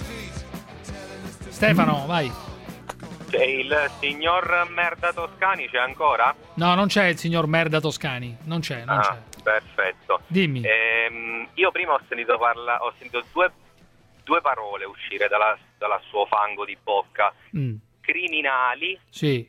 Stefano, vai. C'è il signor Merda Toscani, c'è ancora? No, non c'è il signor Merda Toscani. Non c'è, non Ah, c'è. perfetto. Dimmi. Ehm, io prima ho sentito parla- ho sentito due, due parole uscire dalla, dalla suo fango di bocca. Mm, Criminali. sì.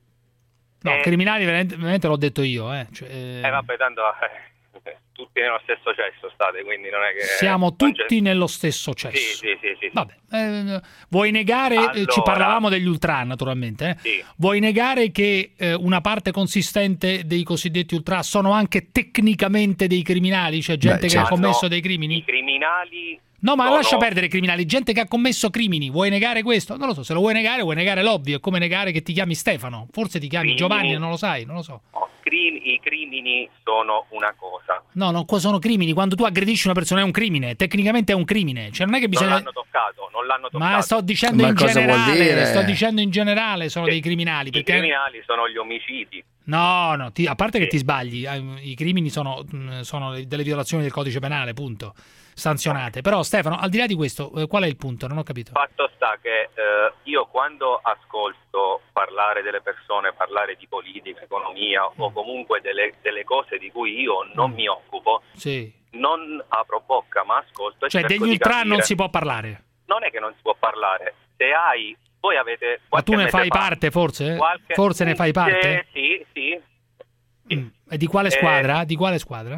No, Eh. criminali veramente, veramente l'ho detto io, eh. Cioè, eh, Eh vabbè, tanto eh, tutti nello stesso cesso state, quindi non è che... siamo non c'è- tutti nello stesso cesso. Sì, sì, sì, sì. Vabbè, eh, vuoi negare, eh, ci Allora. parlavamo degli ultra naturalmente, eh? Sì. Vuoi negare che eh, una parte consistente dei cosiddetti ultra sono anche tecnicamente dei criminali, cioè gente Beh, che ha certo. commesso No, dei crimini? I criminali... No, ma sono- lascia perdere i criminali, gente che ha commesso crimini, vuoi negare questo? Non lo so, se lo vuoi negare, vuoi negare l'ovvio, è come negare che ti chiami Stefano, forse ti chiami Crimini. Giovanni e non lo sai, non lo so. no, crim- I crimini sono una cosa. No, no, qua sono crimini, quando tu aggredisci una persona è un crimine, tecnicamente è un crimine, cioè non è che Non bisogna... l'hanno toccato, non l'hanno toccato. Ma sto dicendo Ma in cosa vuol generale, dire? sto dicendo in generale sono dei criminali, I perché criminali sono gli omicidi. no, no, ti- a parte che ti sbagli, eh, i crimini sono, mh, sono delle violazioni del codice penale, punto, sanzionate. Però Stefano, al di là di questo, eh, qual è il punto? Non ho capito. Fatto sta che eh, io quando ascolto parlare delle persone, parlare di politica, economia o comunque delle, delle cose di cui io non mi occupo, Sì. non apro bocca ma ascolto e Cioè cerco degli di ultra capire. non si può parlare. Non è che non si può parlare, se hai, voi avete Ma qualche tu ne mese fai fa- parte forse? qualche- Forse ne fai parte? Eh, sì, sì, Mm. E di quale Eh, squadra? Di quale squadra?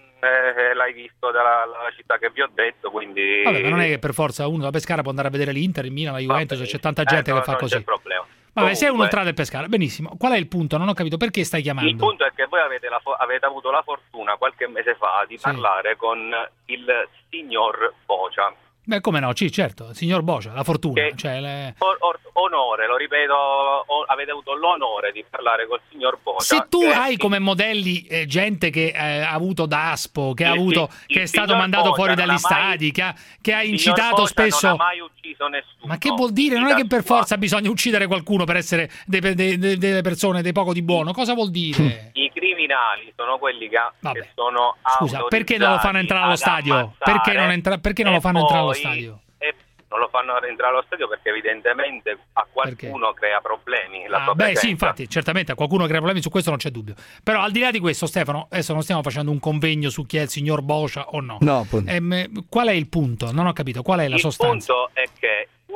eh, l'hai visto dalla, dalla città che vi ho detto, quindi... Vabbè, ma non è che per forza uno da Pescara può andare a vedere l'Inter, il Milan, la Juventus, c'è tanta Eh, gente no, che fa non così. c'è problema. Vabbè, sei un Comunque, ultra del Pescara, benissimo. Qual è il punto? Non ho capito perché stai il chiamando. punto è che voi avete, la fo- avete avuto la fortuna qualche mese fa di Sì. parlare con il signor Bocia. Beh, come no? Sì, certo, il signor Bocia, la fortuna. Che- Cioè, le- Or- or- onore, lo ripeto, o- avete avuto l'onore di parlare col signor Bocia. Se tu che- hai come modelli eh, gente che eh, ha avuto Daspo, che ha Il- avuto, il che è stato signor mandato Bocia fuori non dagli ha mai- stadi, che ha, che ha il incitato signor Bocia spesso. non ha mai ucciso nessuno. Ma che vuol dire? Non è che per forza bisogna uccidere qualcuno per essere dei- dei- dei- delle persone dei poco di buono. Cosa vuol dire? I criminali sono quelli che, Vabbè. che sono Scusa, perché non lo fanno entrare allo autorizzati stadio? ad ammazzare Perché non, entra- perché non e lo fanno entrare allo poi- stadio? e non lo fanno entrare allo stadio perché evidentemente a qualcuno crea problemi. La Ah, sua beh, presenza. sì, infatti, certamente a qualcuno crea problemi, su questo non c'è dubbio. Però al di là di questo, Stefano, adesso non stiamo facendo un convegno su chi è il signor Bocia o no. No, appunto. Ehm, qual è il punto? Non ho capito, qual è la Il sostanza? punto è che uno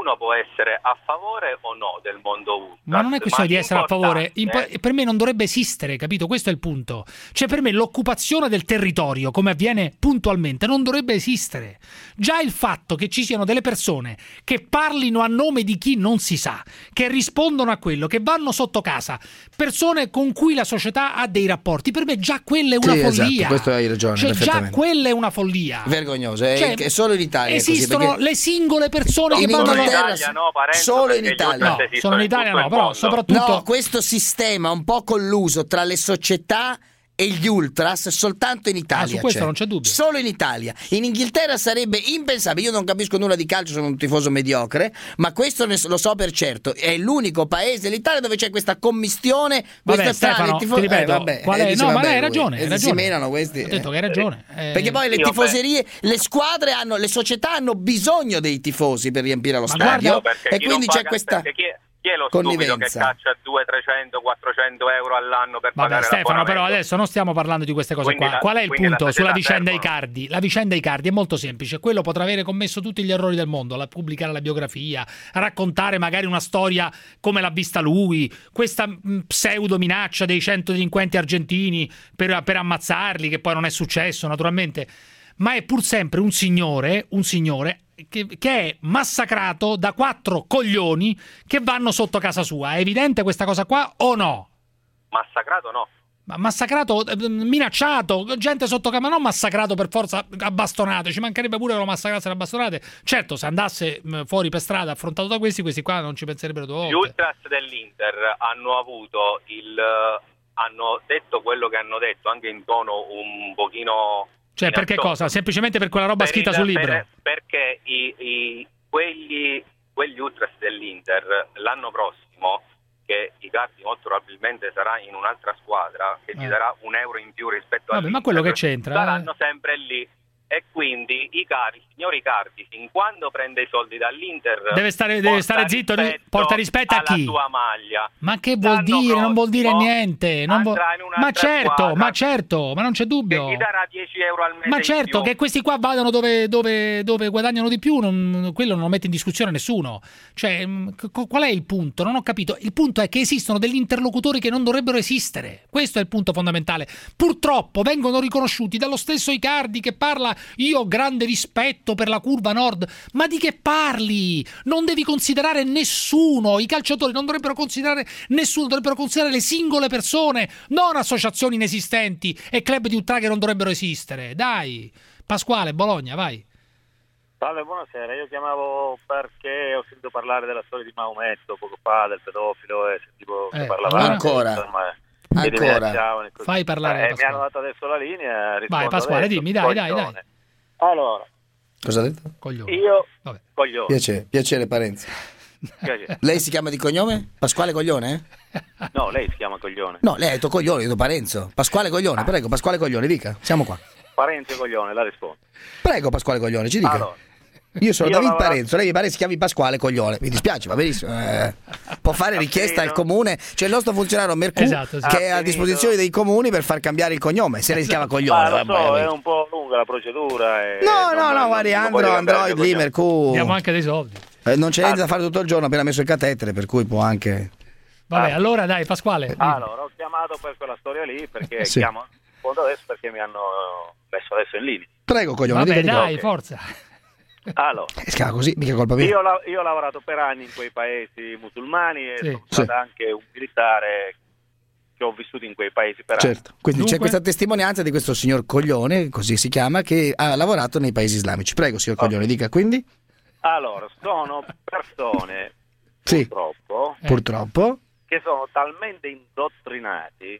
uno può essere a favore o no del mondo ultra. Ma non è questione di essere a favore, l'importante- per me non dovrebbe esistere, capito? Questo è il punto. Cioè per me l'occupazione del territorio, come avviene puntualmente, non dovrebbe esistere. Già il fatto che ci siano delle persone che parlino a nome di chi non si sa, che rispondono a quello, che vanno sotto casa, persone con cui la società ha dei rapporti, per me già quella è una Sì, follia. esatto, questo hai ragione, Cioè già perfettamente. quella è una follia. Vergognoso, è, Cioè, è solo in Italia è così, esistono perché le singole persone in che vanno Inghilterra alla... no, Parenzo, solo in perché gli Italia. ultras No, solo in Italia no, il però mondo. soprattutto... No, questo sistema un po' colluso tra le società e gli ultras soltanto in Italia. Ah, su questo c'è. non c'è dubbio. Solo in Italia. In Inghilterra sarebbe impensabile. Io non capisco nulla di calcio, sono un tifoso mediocre, ma questo ne- lo so per certo. È l'unico paese dell'Italia dove c'è questa commistione. Vabbè, questa Stefano, strana, ti ripeto, eh, vabbè, qual eh, è? dice, No, ma vabbè, lei hai lui. ragione, hai Eh, ragione. si menano questi. Ho detto eh. che hai ragione. Eh, Perché poi le Io, tifoserie, le squadre hanno, le società hanno bisogno dei tifosi per riempire lo Ma stadio. guarda, perché E chi quindi non c'è paga- questa perché chi, chi è lo stupido che connivenza. caccia duecento, trecento, quattrocento euro all'anno per Vabbè, pagare Stefano, però l'abbonamento? adesso non stiamo parlando di queste cose Quindi qua. la- Qual è il quindi la punto sulla società vicenda ferma. Icardi? La vicenda Icardi è molto semplice. Quello potrà avere commesso tutti gli errori del mondo, la, pubblicare la biografia, raccontare magari una storia come l'ha vista lui, questa mh, pseudo minaccia dei cento delinquenti argentini per, per ammazzarli, che poi non è successo naturalmente. Ma è pur sempre un signore, un signore che, che è massacrato da quattro coglioni che vanno sotto casa sua. È evidente questa cosa qua o no? Massacrato no. Ma massacrato, eh, minacciato, gente sotto casa, ma non massacrato per forza a bastonate, ci mancherebbe pure che lo massacrassero a bastonate. Certo, se andasse mh, fuori per strada affrontato da questi, questi qua non ci penserebbero due Gli volte. ultras dell'Inter hanno avuto il hanno detto quello che hanno detto, anche in tono un pochino Cioè, per che minaccioso. cosa? Semplicemente per quella roba Per scritta il- sul libro? per- perché i, i- quegli, quegli ultras dell'Inter l'anno prossimo, che Icardi molto probabilmente sarà in un'altra squadra che gli Eh. darà un euro in più rispetto Vabbè, all'Inter, ma quello che c'entra, eh? saranno sempre lì. E quindi Icardi, il signor Icardi, fin quando prende i soldi dall'Inter, Deve stare- deve porta stare zitto, rispetto porta rispetto a alla chi? sua maglia. Ma che vuol dire? Non vuol dire niente. Non vuol- andrà in un'altra Ma certo, squadra ma certo, ma non c'è dubbio. Gli darà dieci euro al mese Ma in certo, più. che questi qua vadano dove, dove, dove guadagnano di più, non- quello non lo mette in discussione nessuno. Cioè, mh, co- qual è il punto? Non ho capito. Il punto è che esistono degli interlocutori che non dovrebbero esistere. Questo è il punto fondamentale. Purtroppo vengono riconosciuti dallo stesso Icardi che parla: io ho grande rispetto per la curva nord. Ma di che parli? Non devi considerare nessuno. I calciatori non dovrebbero considerare nessuno, dovrebbero considerare le singole persone, non associazioni inesistenti e club di ultra che non dovrebbero esistere. Dai, Pasquale, Bologna, vai. Salve, buonasera. Io chiamavo perché ho sentito parlare della storia di Maometto poco fa, del pedofilo, e sentivo che Eh, parlava ancora? insomma, Ancora? che li minacciavano e così. Fai parlare Eh, mi Pasquale. hanno dato adesso la linea. Vai, rispondo Pasquale, adesso. dimmi, dai, dai, Coglione. dai. Allora, Cosa ha detto? Coglione. io Vabbè. coglione. Piacere, piacere Parenzo. Piacere. Lei si chiama di cognome? Pasquale Coglione? No, lei si chiama Coglione. No, lei ha detto Coglione, io ho detto Parenzo. Pasquale Coglione, prego, Pasquale Coglione, dica, siamo qua. Parenzo Coglione, la rispondo. Prego, Pasquale Coglione, ci dica. Allora, Io sono io David lavorato- Parenzo, lei mi pare si chiami Pasquale Coglione. Mi dispiace, va benissimo. Eh, può fare richiesta al comune. C'è il nostro funzionario Mercù Esatto, sì. che è Ha a disposizione dei comuni per far cambiare il cognome. Se lei si chiama Coglione, Ma lo so, vabbè. è un po' lunga la procedura. E No, non- no, no, non- guardi, non Andro, voglio cambiare Android il lì, cognome. Mercù. Diamo anche dei soldi. Eh, non c'è niente Ah. da fare tutto il giorno, appena messo il catetere, per cui può anche. Vabbè, Ah. allora dai, Pasquale. dimmi. Allora, ho chiamato per quella storia lì perché Sì. chiamo rispondo adesso perché mi hanno messo adesso in linea. Prego, Coglione, Vabbè, dica, dica. dai, forza. Allora, Eh, si chiama così, mica colpa mia. io, la- io ho lavorato per anni in quei paesi musulmani e Sì. sono stato Sì. anche un militare che ho vissuto in quei paesi per anni. Certo, quindi c'è Dunque? questa testimonianza di questo signor Coglione, così si chiama, che ha lavorato nei paesi islamici. Prego, signor Coglione, dica quindi. Allora, sono persone Sì, purtroppo Eh. purtroppo. che sono talmente indottrinati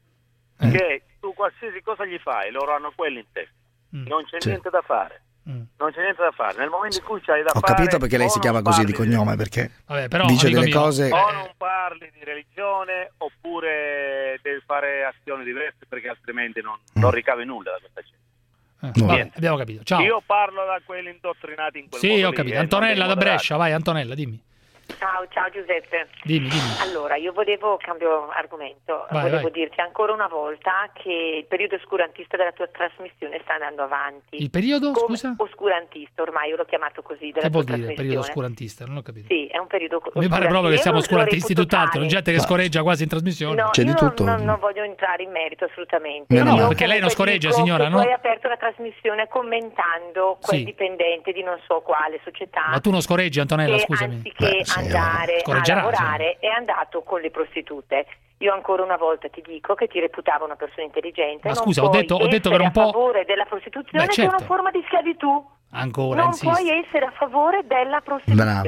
Eh. che tu qualsiasi cosa gli fai, loro hanno quello in testa. Mm. Non c'è Sì. niente da fare. Mm. Non c'è niente da fare. Nel momento in cui c'hai da Ho fare, capito perché lei o si non chiama così di parli cognome, perché Vabbè, però, dice amico delle mio, cose. o non parli di religione oppure devi fare azioni diverse perché altrimenti non, non ricavi nulla da questa gente. Eh, No. vabbè, Niente. abbiamo capito. Ciao. Io parlo da quelli indottrinati in quel sì, modo ho lì, capito. eh, non Antonella dei da moderati. Brescia, vai, Antonella, dimmi. Ciao, ciao Giuseppe. Dimmi, dimmi. Allora, io volevo, cambio argomento, Vai, volevo vai. dirti ancora una volta che il periodo oscurantista della tua trasmissione sta andando avanti. Il periodo, Come scusa? Oscurantista, ormai io l'ho chiamato così, della Che vuol tua dire periodo trasmissione. oscurantista? Non ho capito. Sì, è un periodo Mi pare proprio che siamo oscurantisti oscurantisti tutt'altro, gente che scoreggia quasi in trasmissione. No, io non, non, non voglio entrare in merito assolutamente. No, no, Io perché lei non comunque scoreggia, dico signora, che no? Tu hai aperto la trasmissione commentando quel Sì. dipendente di non so quale società. Ma tu non scoreggi, Antonella, che scusami. anziché Beh, sì, andare a scorreggerà, lavorare è andato con le prostitute. Io ancora una volta ti dico che ti reputavo una persona intelligente. Ma non scusa, ho puoi detto- ho detto per un essere po'- a favore della prostituzione, Beh, che è una certo. forma di schiavitù. Ancora, Non insisto. puoi essere a favore della prostituzione.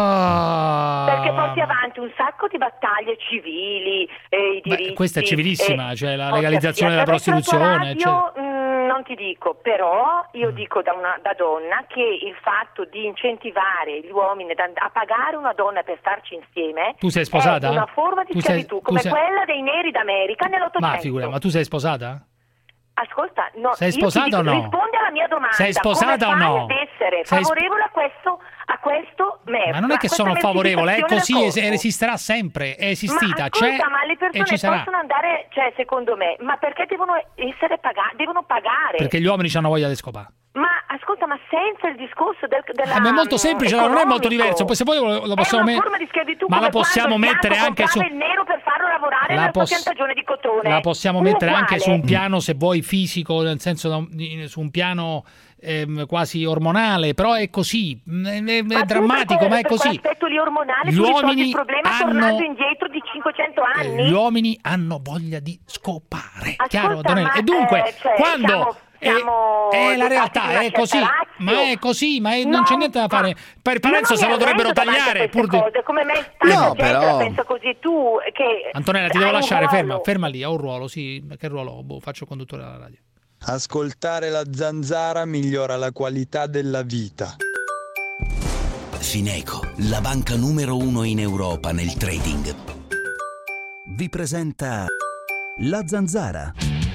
Ah, Perché porti avanti un sacco di battaglie civili, eh, i diritti. Beh, questa è civilissima, eh, cioè la porca legalizzazione sia, della attraverso la tua prostituzione. radio, cioè- mm, non ti dico, però io dico da, una, da donna che il fatto di incentivare gli uomini ad and- a pagare una donna per starci insieme Tu sei sposata? è una forma di Tu sei- schiavitù, tu come sei- quella dei neri d'America nell'Ottocento. Ma figura, ma tu sei sposata? Ascolta, no, Sei io ti sposata dico, o no? rispondi alla mia domanda. Sei sposata come o no? fai ad essere Sei sp- favorevole a questo, a questo merda, Ma non è che a sono questa favorevole, è mercificazione così, del es- corpo? esisterà sempre, è esistita, ma c'è ascolta, ma le e persone ci sarà. possono andare, cioè secondo me, ma perché devono essere pagate, devono pagare? Perché gli uomini hanno voglia di scopare. Ma ascolta, ma senza il discorso del, della Eh, ma è molto semplice, non è molto economico. diverso. Poi se poi lo, lo possiamo è una me- forma di schiavitù, ma come la possiamo quando il mettere bianco anche su comprava il nero per farlo lavorare La nella poss- sua piantagione di cotone. la possiamo mettere anche su un Uguale. piano, se vuoi, fisico, nel senso da un- di- su un piano ehm, quasi ormonale, però è così, è, è- è Ma tu drammatico, per- ma è per così. quell'aspetto lì ormonale Gli tu risolvi uomini il problema hanno- tornando indietro di cinquecento anni. Gli uomini hanno voglia di scopare, Ascolta, chiaro, Antonella? ma, E dunque, eh, cioè, quando siamo- siamo è, è la dotati di realtà, una è così, certa ma razio. è così, ma è- non No, c'è niente da fare. Per Parenzo se lo dovrebbero tagliare, pur di... cose, come me tanta No, gente però- la pensa così, tu che Antonella, ti hai devo un lasciare, ruolo. ferma, ferma lì, ho un ruolo, sì, che ruolo? Boh, faccio il conduttore della radio. Ascoltare la Zanzara migliora la qualità della vita. Fineco, la banca numero uno in Europa nel trading, vi presenta La Zanzara.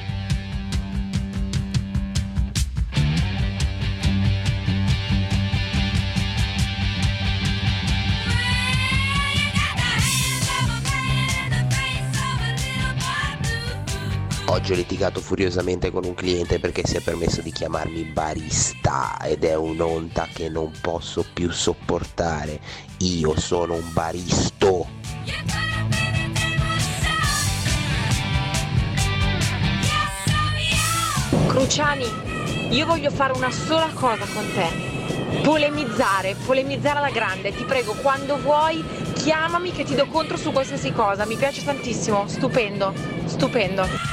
Oggi ho litigato furiosamente con un cliente perché si è permesso di chiamarmi barista ed è un'onta che non posso più sopportare. Io sono un baristo. Cruciani, io voglio fare una sola cosa con te. Polemizzare, polemizzare alla grande. Ti prego, quando vuoi, chiamami che ti do contro su qualsiasi cosa. Mi piace tantissimo, stupendo, stupendo.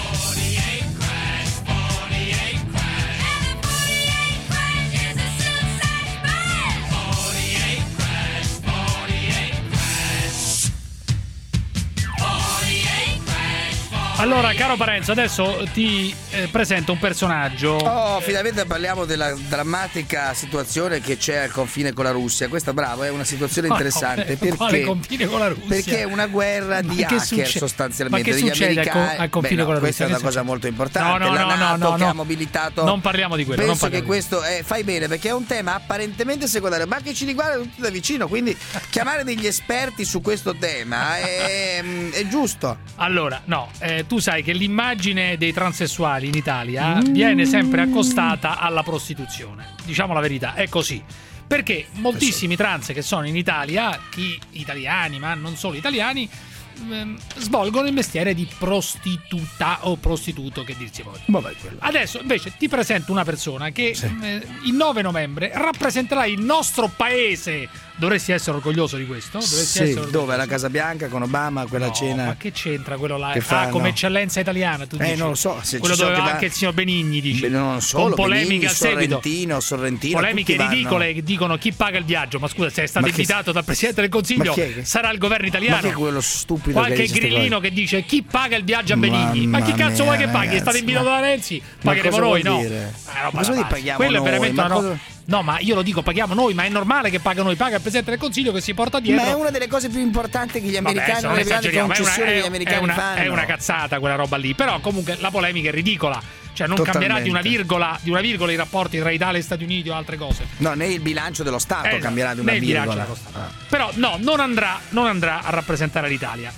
Allora, caro Parenzo, adesso ti eh, presento un personaggio. Oh, finalmente parliamo della drammatica situazione che c'è al confine con la Russia. Questa, bravo, è una situazione No, interessante. no, perché, quale confine con la Russia? Perché è una guerra di Ma che hacker succe- sostanzialmente. ma che degli succede al co- americani. al confine Beh, no, con la questa Russia? è una Che cosa succede? molto importante. No, no, la no, no, NATO no, che no. ha mobilitato. Non parliamo di quello, non Penso che parliamo di questo è, fai bene, perché è un tema apparentemente secondario, ma che ci riguarda tutti da vicino. Quindi chiamare degli esperti su questo tema è, è giusto. Allora, no, eh, tu sai che l'immagine dei transessuali in Italia viene sempre accostata alla prostituzione. Diciamo la verità, è così. Perché moltissimi trans che sono in Italia, chi italiani, ma non solo italiani, ehm, svolgono il mestiere di prostituta o prostituto, che dirsi voglia. Vabbè, quello. Adesso invece ti presento una persona che eh, il nove novembre rappresenterà il nostro paese. Dovresti essere orgoglioso di questo? Dovresti Sì, essere orgoglioso. dove? La Casa Bianca con Obama, quella No, cena. ma che c'entra quello là? Che Ah, fanno? come eccellenza italiana, tu Eh, dici? non lo so, se quello ci sono dove che va va- anche il signor Benigni, dici. Beh, non solo, con polemiche Benigni, al seguito. Sorrentino, Sorrentino, polemiche tutti vanno. ridicole che dicono chi paga il viaggio. Ma scusa, se è stato Ma che- invitato dal Presidente del Consiglio, Ma chi è che- sarà il governo Ma italiano. che è quello stupido che Qualche dice ste grillino cose? che dice chi paga il viaggio a Benigni. Ma chi Mamma cazzo vuoi mia, che paghi? È stato ragazzi, invitato ma- da Renzi, Ma pagheremo cosa noi, vuol no? dire? Eh, roba Ma cosa da vuol dire pazzi. paghiamo Quello è noi? veramente Ma una cosa- roba. No, ma io lo dico, paghiamo noi, ma è normale che paga noi, paga il Presidente del Consiglio che si porta dietro. Ma è una delle cose più importanti che gli Vabbè, americani, adesso non le grandi esageriamo, è una- concessioni è- che gli americani è una, fanno. è una cazzata quella roba lì, però comunque la polemica è ridicola. cioè non Totalmente. cambierà di una virgola di una virgola i rapporti tra Italia e Stati Uniti o altre cose. No, né il bilancio dello Stato Eh, cambierà di una né il bilancio virgola. dello Stato. Però no, non andrà, non andrà a rappresentare l'Italia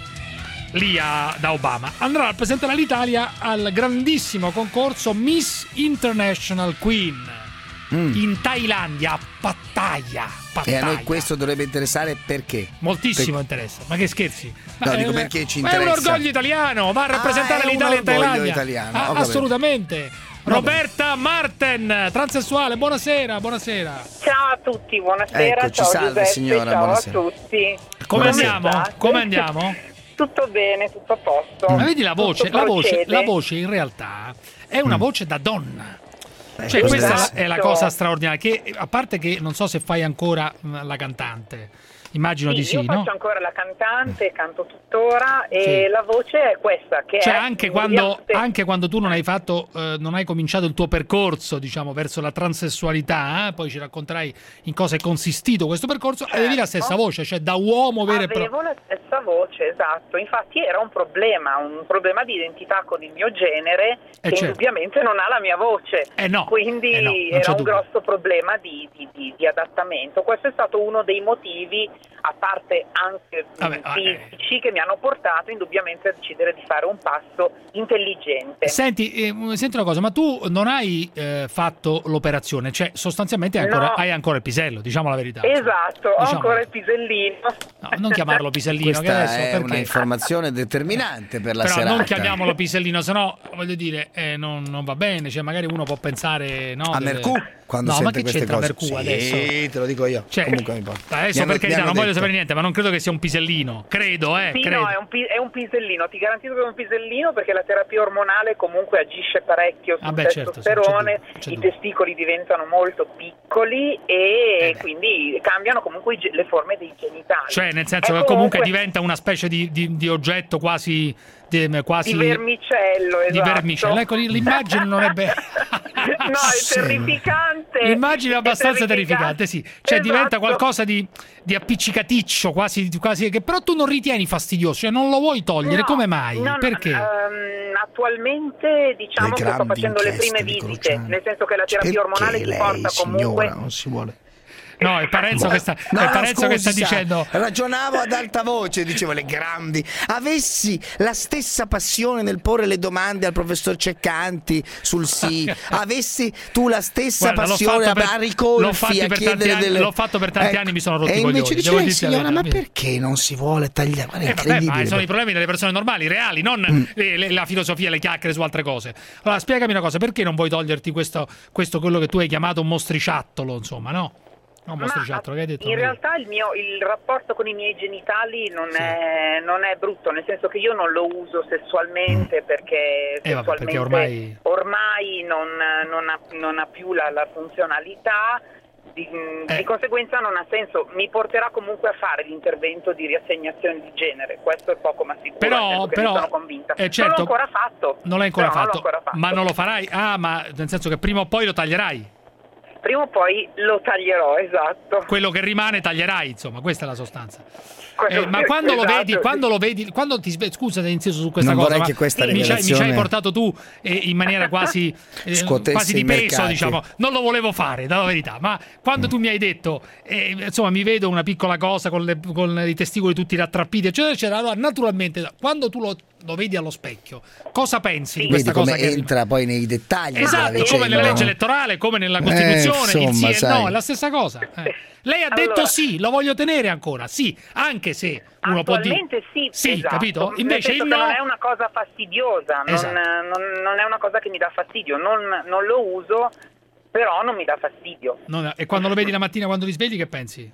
lì a, da Obama. Andrà a rappresentare l'Italia al grandissimo concorso Miss International Queen Mm. in Thailandia, a Pattaya. E a noi Pattaya. questo dovrebbe interessare perché? Moltissimo interessa, ma che scherzi? No, Ma, dico eh, perché ci ma è un interessa. orgoglio italiano, va a rappresentare Ah, è un l'Italia in orgoglio Thailandia. italiano, Ah, ho capito. assolutamente. Roberta Marten, transessuale, buonasera, buonasera. Ciao a tutti, buonasera. Eccoci, ciao salve, Giuseppe, signora, ciao buonasera. a tutti. Come Buonasera. andiamo? Come andiamo? Tutto bene, tutto a posto. Ma vedi la voce, Tutto la voce, procede. la voce in realtà è una voce da donna. Cioè, Esatto. questa è la, è la cosa straordinaria. Che a parte che non so se fai ancora mh, la cantante, immagino Sì, di sì, io no? faccio ancora la cantante, canto tuttora e Sì. la voce è questa che Cioè è anche un quando, riaste- anche quando tu non hai fatto, eh, non hai cominciato il tuo percorso, diciamo, verso la transessualità, eh, poi ci racconterai in cosa è consistito questo percorso, avevi la stessa voce, cioè da uomo vero e proprio. Avevo la stessa voce, esatto. Infatti era un problema, un problema di identità con il mio genere Eh, che certo. indubbiamente non ha la mia voce. Eh no, Quindi eh no, non c'è era un dubbio. grosso problema di, di- di- di adattamento. Questo è stato uno dei motivi, a parte anche mh, Vabbè, ah, fisici, che mi hanno portato indubbiamente a decidere di fare un passo intelligente. Senti, eh, senti una cosa, ma tu non hai eh, fatto l'operazione, cioè sostanzialmente hai ancora, No. hai ancora il pisello, diciamo la verità. Esatto, ho Diciamo- ancora il pisellino. No, non chiamarlo pisellino, che Questa adesso è perché? una informazione determinante per la Però serata. non chiamiamolo pisellino, sennò voglio dire, eh, non, non va bene, cioè magari uno può pensare no, A delle- Mercù quando no, ma sente che queste c'entra cose. Mercù Sì, adesso? te lo dico io. Cioè, Comunque mi importa. adesso Mi hanno- per carità mi hanno non voglio detto. sapere niente, ma non credo che sia un pisellino, credo, eh, Sì, credo. no, è un, pi- è un pisellino, ti garantisco che è un pisellino perché la terapia ormonale comunque agisce parecchio sul Ah, beh, certo, testosterone, sì, c'è dubbio, c'è i dubbio. testicoli diventano molto piccoli e Eh quindi cambiano comunque i ge- le forme dei genitali. Cioè, nel senso È che comunque comunque diventa una specie di, di- di oggetto quasi di, quasi di vermicello, di esatto. vermicello. Ecco, l'immagine non è bella. No, è terrificante. L'immagine è abbastanza È terrificante, sì. Cioè Esatto. diventa qualcosa di, di appiccicaticcio, quasi, quasi che però tu non ritieni fastidioso, cioè non lo vuoi togliere, No, come mai? no, no, Perché? ehm, attualmente diciamo Le che sto grandi facendo le inchieste prime di visite, Cruciani. nel senso che la terapia Perché ormonale ti lei, porta comunque signora, non si vuole. No, è Parenzo che sta, No, è no, Parenzo che sta scusi, sa, dicendo. ragionavo ad alta voce, dicevo le grandi. Avessi la stessa passione nel porre le domande al professor Ceccanti sul sì, avessi tu la stessa Guarda, l'ho passione fatto a per- vari l'ho colfi fatto a per tanti chiedere anni- delle... l'ho fatto per tanti anni, mi sono rotto e i invece coglioni, dice devo lei, dirti la signora, ma verità. perché non si vuole tagliare? Guarda, è Eh, vabbè, incredibile. ma sono i problemi delle persone normali, reali, non Mm. le- le- la filosofia, le chiacchiere su altre cose. Allora, spiegami una cosa, perché non vuoi toglierti questo, questo quello che tu hai chiamato un mostriciattolo, insomma, no? No, un Ma mostriciattolo, che hai detto? in realtà il mio il rapporto con i miei genitali non, è, non è brutto, nel senso che io non lo uso sessualmente perché Eh, vabbè, sessualmente perché ormai- ormai non, non ha, non ha più la, la funzionalità, di, Eh. di conseguenza non ha senso. Mi porterà comunque a fare l'intervento di riassegnazione di genere, questo è poco ma sicuro, nel Però, senso che però ne sono convinta. eh, certo, non l'ho ancora fatto. Non l'hai ancora Però non l'ho fatto, ancora fatto. ma non lo farai? Ah, ma nel senso che prima o poi lo taglierai. Prima o poi lo taglierò, esatto. Quello che rimane taglierai, insomma, questa è la sostanza. Quello- Eh, ma quando lo esatto, vedi, sì. quando lo vedi, quando ti sve- scusa se insisto su questa Non cosa, vorrei ma che questa mi, ci hai- mi ci hai rivelazione portato tu eh, in maniera quasi, eh, Scuotesse quasi di i peso, mercati. diciamo. Non lo volevo fare, dalla verità. Ma quando tu mi hai detto, eh, insomma, mi vedo una piccola cosa con, le- con i testicoli tutti rattrappiti, eccetera, eccetera. Allora, naturalmente, quando tu lo, lo vedi allo specchio, cosa pensi di Vedi questa come cosa? Che entra poi nei dettagli Esatto, della come nella vicenda, legge no? elettorale, come nella Costituzione, Eh, il sì insomma, e il sai. no, è la stessa cosa. eh. Lei ha detto Allora- sì, lo voglio tenere ancora, sì, anche se uno può dire... Attualmente sì, Sì, esatto. capito? Nel Invece senso il che no... non è una cosa fastidiosa, non, Esatto. non- non è una cosa che mi dà fastidio, non, non lo uso, però non mi dà fastidio. non- E quando lo vedi la mattina, quando ti svegli, che pensi?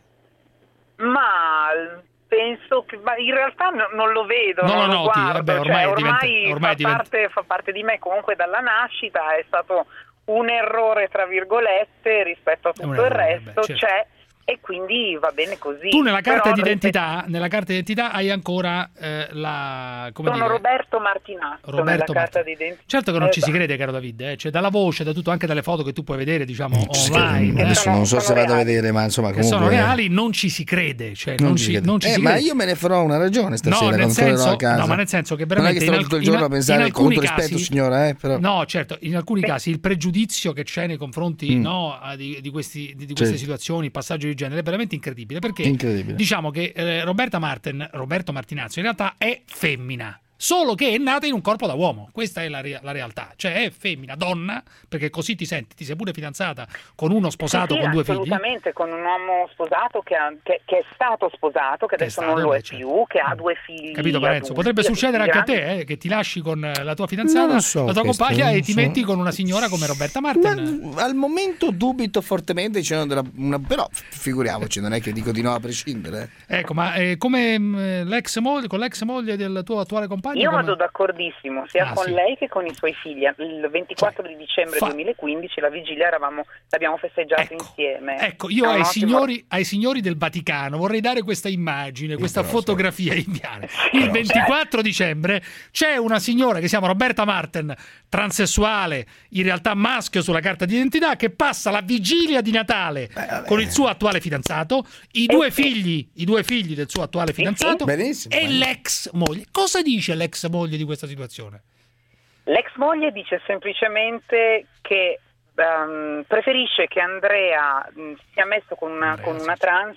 Ma penso che ma in realtà no- non lo vedo, Non non lo lo noti, guardo, vabbè, ormai cioè, diventa- ormai, ormai fa, diventa- parte, fa parte di me comunque dalla nascita, è stato un errore tra virgolette rispetto a È un tutto il errore, resto, beh, certo. c'è e quindi va bene così. Tu nella carta Però, d'identità, nella carta d'identità hai ancora eh, la come sono dire? Roberto Martinazzo Roberto nella carta Martin- d'identità. Certo che non ci si Esatto. crede, caro David, eh? Cioè dalla voce, da tutto, anche dalle foto che tu puoi vedere, diciamo, Sì, online, adesso eh? non so se vado a vedere, ma insomma che comunque sono reali, non ci si crede, cioè non, non ci, ci crede. non ci Eh, si ma crede. io me ne farò una ragione stasera no, nel quando tornerò senso, a casa. no, ma nel senso che non è veramente che starò in, tutto il in- giorno a in pensare con alcuni tutto rispetto, casi, signora, eh, però. no, certo, in alcuni casi il pregiudizio che c'è nei confronti Mm. no, di, di, questi, di, di queste Sì. situazioni, passaggio di genere, è veramente incredibile, perché Incredibile. diciamo che eh, Roberta Martin, Roberto Martinazzo in realtà è femmina, solo che è nata in un corpo da uomo. Questa è la, rea- la realtà, cioè è femmina, donna, perché così ti senti, ti sei pure fidanzata con uno sposato Sì, sì, con due figli. assolutamente, con un uomo sposato che, ha- che- che è stato sposato, che adesso stato, non lo beh, è certo. più, che ha due figli. Capito Parenzo? adulti, Potrebbe succedere anche a grandi. te, eh, che ti lasci con eh, la tua fidanzata, Non so la tua questo, compagna non e ti so. metti con una signora come Roberta Martin. Ma al momento dubito fortemente dicendo della, una, però figuriamoci, non è che dico di no a prescindere. Ecco, ma eh, come mh, l'ex moglie, con l'ex moglie del tuo attuale compagno? Io come- vado d'accordissimo sia Ah, con sì. lei che con i suoi figli. Il ventiquattro di dicembre fa- duemilaquindici la vigilia eravamo, l'abbiamo festeggiata insieme. Ecco, io È un ai ottimo- signori, ai signori del Vaticano vorrei dare questa immagine, questa però, fotografia inviare. Il ventiquattro dicembre c'è una signora che si chiama Roberta Martin, transessuale, in realtà maschio sulla carta d'identità, che passa la vigilia di Natale con il suo attuale fidanzato, i due figli, i due figli del suo attuale fidanzato Benissimo, e benissimo. l'ex moglie. Cosa dice l'ex moglie di questa situazione? L'ex moglie dice semplicemente che ehm, preferisce che Andrea mh, sia messo con una, con una trans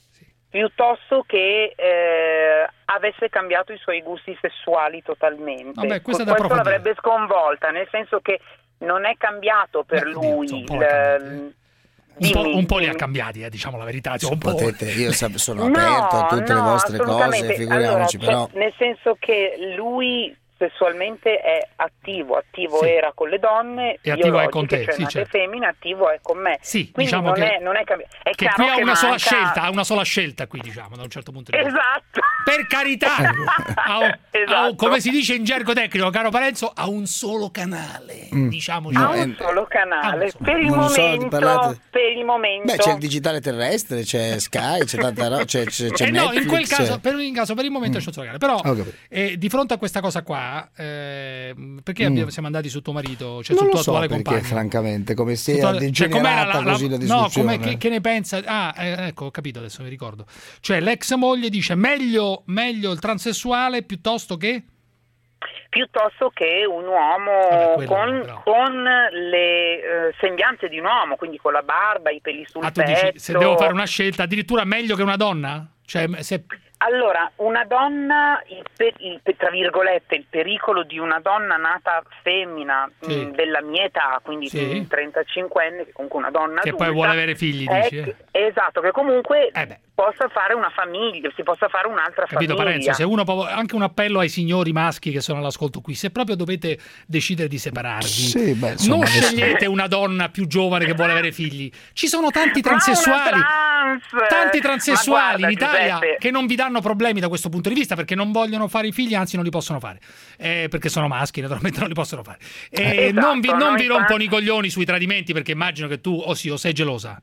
piuttosto che eh, avesse cambiato i suoi gusti sessuali totalmente. Vabbè, questa è da Questo approfondire. l'avrebbe sconvolta, nel senso che non è cambiato per Beh, lui. insomma, un po' il- è cambiato, Un po', Dimmi, un po' li ha dimmi. cambiati, eh, diciamo la verità. Cioè, un po'. Potete, io sap- sono No, aperto a tutte le no, vostre cose, assolutamente. figuriamoci, Allora, però. cioè, nel senso che lui sessualmente è attivo, attivo Sì. era con le donne, E attivo è con biologiche, te, cioè sì, nate certo. femmine, attivo è con me. Sì, Quindi diciamo non, che- è, non è cambiato. È Che chiaro qui ha che una sola manca- scelta, ha una sola scelta qui, diciamo, da un certo punto di vista. Esatto. Per carità, ha un- ha un- Esatto. come si dice in gergo tecnico, caro Parenzo, ha un solo canale, Mm. diciamo. Ha cioè. un solo canale, per il Non so, momento, parlate- per il momento. Beh, c'è il digitale terrestre, c'è Sky, c'è tanta roba, c'è, c'è, c'è Eh no, Netflix. in quel caso, per, in caso, per il momento è un solo canale. Però, Ho capito. eh, di fronte a questa cosa qua, eh, perché Mm. abbiamo, siamo andati su tuo marito, cioè non sul lo tuo so attuale perché, compagno? francamente, come Sul sia tuo- cioè, degenerata com'era la- la- così la no, discussione. come, che, che ne pensa? Ah, eh, ecco, ho capito, adesso mi ricordo. Cioè, l'ex moglie dice meglio, meglio il transessuale piuttosto che... piuttosto che un uomo Vabbè, quello con, però. con le eh, sembianze di un uomo, quindi con la barba, i peli sul Ah, tu petto. dici, se devo fare una scelta, addirittura meglio che una donna? Cioè, se... Allora, una donna, il per- il- tra virgolette, il pericolo di una donna nata femmina Sì. mh, della mia età, quindi Sì. di trentacinquenne, che comunque una donna Che adulta, poi vuole avere figli, è dici, eh? che- esatto, che comunque Eh beh. possa fare una famiglia, si possa fare un'altra Capito famiglia. Parenzo? Se uno proprio- anche un appello ai signori maschi che sono all'ascolto qui, se proprio dovete decidere di separarvi, Sì, beh, insomma, non adesso- scegliete una donna più giovane che vuole avere figli. Ci sono tanti Ma una transessuali, trans! tanti Ma transessuali guarda, in Italia Giuseppe, che non vi danno problemi da questo punto di vista perché non vogliono fare i figli, anzi non li possono fare, eh, perché sono maschi, naturalmente non li possono fare. Eh, Esatto, non vi, non no, vi infatti- rompono i coglioni sui tradimenti perché immagino che tu, o sì, o sei gelosa.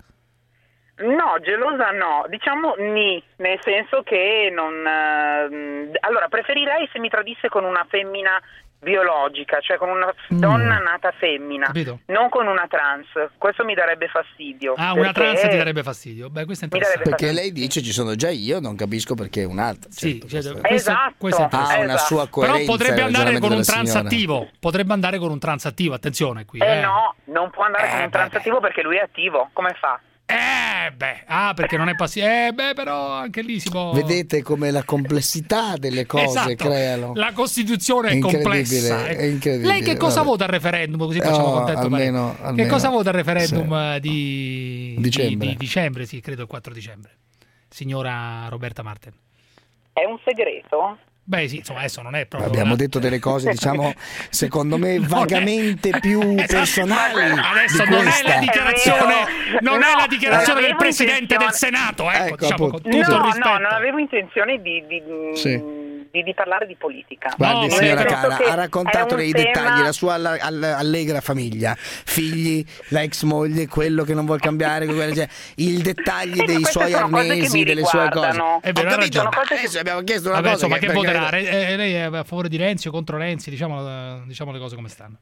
No, gelosa no, diciamo ni, nel senso che non... ehm, allora, preferirei se mi tradisse con una femmina biologica, cioè con una f- Mm. donna nata femmina, Capito? non con una trans. Questo mi darebbe fastidio. Ah, una perché- trans ti darebbe fastidio. Beh, questo è Mi darebbe interessante. Perché lei dice ci sono già io, non capisco perché un'altra. Sì, Certo, cioè, questo- questo, Esatto. questo è ha interessante. una esatto. sua Però coerenza. potrebbe il andare con un ragionamento della signora. transattivo. Potrebbe andare con un transattivo, attenzione qui. Eh, Eh, no, non può andare con Eh, un beh, transattivo perché lui è attivo. Come fa? Eh, beh, ah, perché non è passivo. Eh, beh, però anche lì si può. Vedete come la complessità delle cose Esatto. creano. La Costituzione è, È incredibile, complessa. è incredibile, Lei che cosa vabbè. vota al referendum? Così facciamo Oh, contento almeno- Parenzo. Che almeno. cosa vota al referendum Sì. eh, di... Dicembre. Di, di dicembre? Sì, credo il quattro dicembre. Signora Roberta Martin. È un segreto? Beh, sì, insomma, adesso non è proprio. Abbiamo una- detto delle cose, diciamo, secondo me Non è- vagamente più Esatto. personali. Adesso di non è questa. la dichiarazione, non No, è la dichiarazione non del avevo Presidente intenzione- del Senato, ecco, Ecco, diciamo appunto. con tutto no, il rispetto. no, non avevo intenzione di, di, Sì. di di, di parlare di politica. Guardi, no, signora cara, ha raccontato nei tema... dettagli la sua alla, alla, allegra famiglia, figli, la ex moglie, quello che non vuol cambiare, cioè, il dettagli eh, dei suoi arnesi, delle sue cose. È vero, Ho capito, ma ma adesso abbiamo chiesto una Vabbè, cosa. insomma, che, che voterà? perché... Eh, lei è a favore di Renzi o contro Renzi? Diciamo, diciamo le cose come stanno.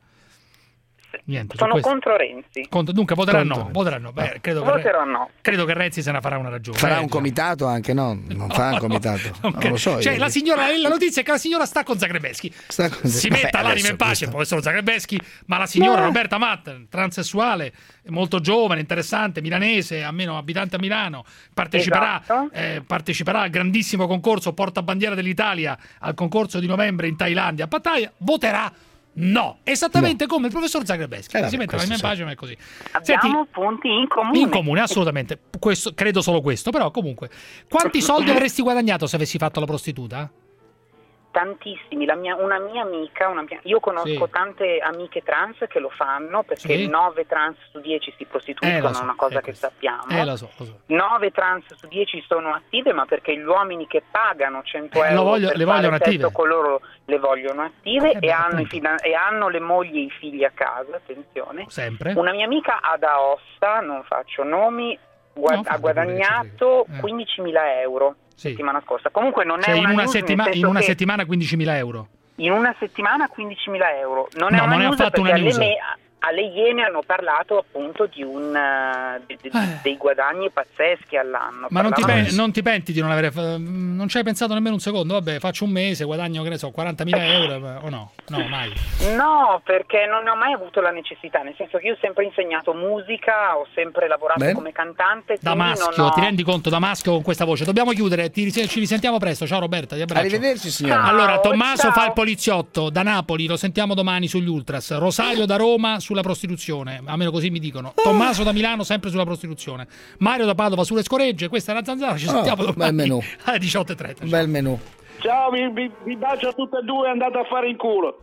Niente, sono contro Renzi. Contro, dunque voterà Contro. no, voterà no. Beh, credo, Voterò che, no. credo che Renzi se ne farà una ragione. Farà eh, un comitato anche, no? Non no, farà un comitato. No, non lo so. Cioè, io. la signora, la notizia è che la signora sta con Zagrebeschi. Sta con... Si Vabbè, metta l'anima in pace, questo... il professor Zagrebeschi, ma la signora no. Roberta Matt, transessuale, molto giovane, interessante, milanese, almeno abitante a Milano, parteciperà, esatto. eh, parteciperà al grandissimo concorso portabandiera dell'Italia, al concorso di novembre in Thailandia, a Pattaya, voterà no, esattamente no. come il professor Zagrebeschi. Eh, si mette la mia sì. pagina, ma è così. Abbiamo Senti, punti in comune. in comune, assolutamente. Questo, credo solo questo, però comunque. Quanti soldi avresti guadagnato se avessi fatto la prostituta? Tantissimi, la mia, una mia amica, una mia, io conosco Sì. tante amiche trans che lo fanno perché Sì. nove trans su dieci si prostituiscono, Eh, lo è so, una cosa eh, che questo. sappiamo. Eh, lo so, lo so. nove trans su dieci sono attive, ma perché gli uomini che pagano cento Eh, euro lo voglio- per le fare vogliono sesso attive. con loro le vogliono attive Eh, beh, e, hanno i appunto. fida- e hanno le mogli e i figli a casa, attenzione. Sempre. Una mia amica ad Aosta, non faccio nomi, gua- No, ha fate guadagnato pure, eh. quindicimila euro Sì. settimana scorsa. Comunque non Cioè, è in una, una, news, nel settima- in senso una che settimana quindicimila euro. in una settimana quindicimila euro. Non No, è una ma ne ha news fatto perché una news. alle, me- alle Iene hanno parlato appunto di un eh, de- de- Eh. dei guadagni pazzeschi all'anno. Ma non ti, Parlavano- pen- non ti penti di non avere. Non ci hai pensato nemmeno un secondo? Vabbè, faccio un mese, guadagno, che ne so, quarantamila euro o no? No, mai. No, perché non ne ho mai avuto la necessità, nel senso che io ho sempre insegnato musica, ho sempre lavorato Bene. come cantante. Da quindi maschio, non ho... ti rendi conto da maschio con questa voce? Dobbiamo chiudere, ti ris- ci risentiamo presto. Ciao Roberta, ti abbraccio. Arrivederci, signora. Ciao, Allora, Tommaso ciao. fa il poliziotto da Napoli, lo sentiamo domani sugli Ultras. Rosario da Roma sulla prostituzione, almeno così mi dicono. Tommaso da Milano sempre sulla prostituzione. Mario da Padova sulle scoregge. Questa è la Zanzara, ci Oh, sentiamo bel domani menù. alle diciotto e trenta. Un bel menù. Ciao, vi, vi, vi bacio a tutte e due, andate a fare in culo.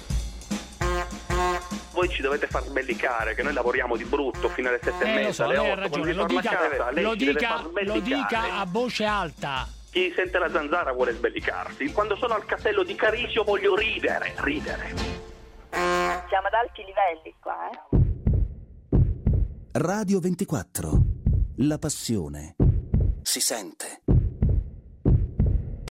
Voi ci dovete far sbellicare, che noi lavoriamo di brutto fino alle sette e Eh, lo mezza, so, alle lei ha otto. ragione, lo Quando vi dica, torna a casa, lei lo, ci deve dica, far lo sbellicare. dica a voce alta. Chi sente la Zanzara vuole sbellicarsi. Quando sono al castello di Carisio voglio ridere, ridere. Siamo ad alti livelli qua, eh? Radio ventiquattro. La passione si sente.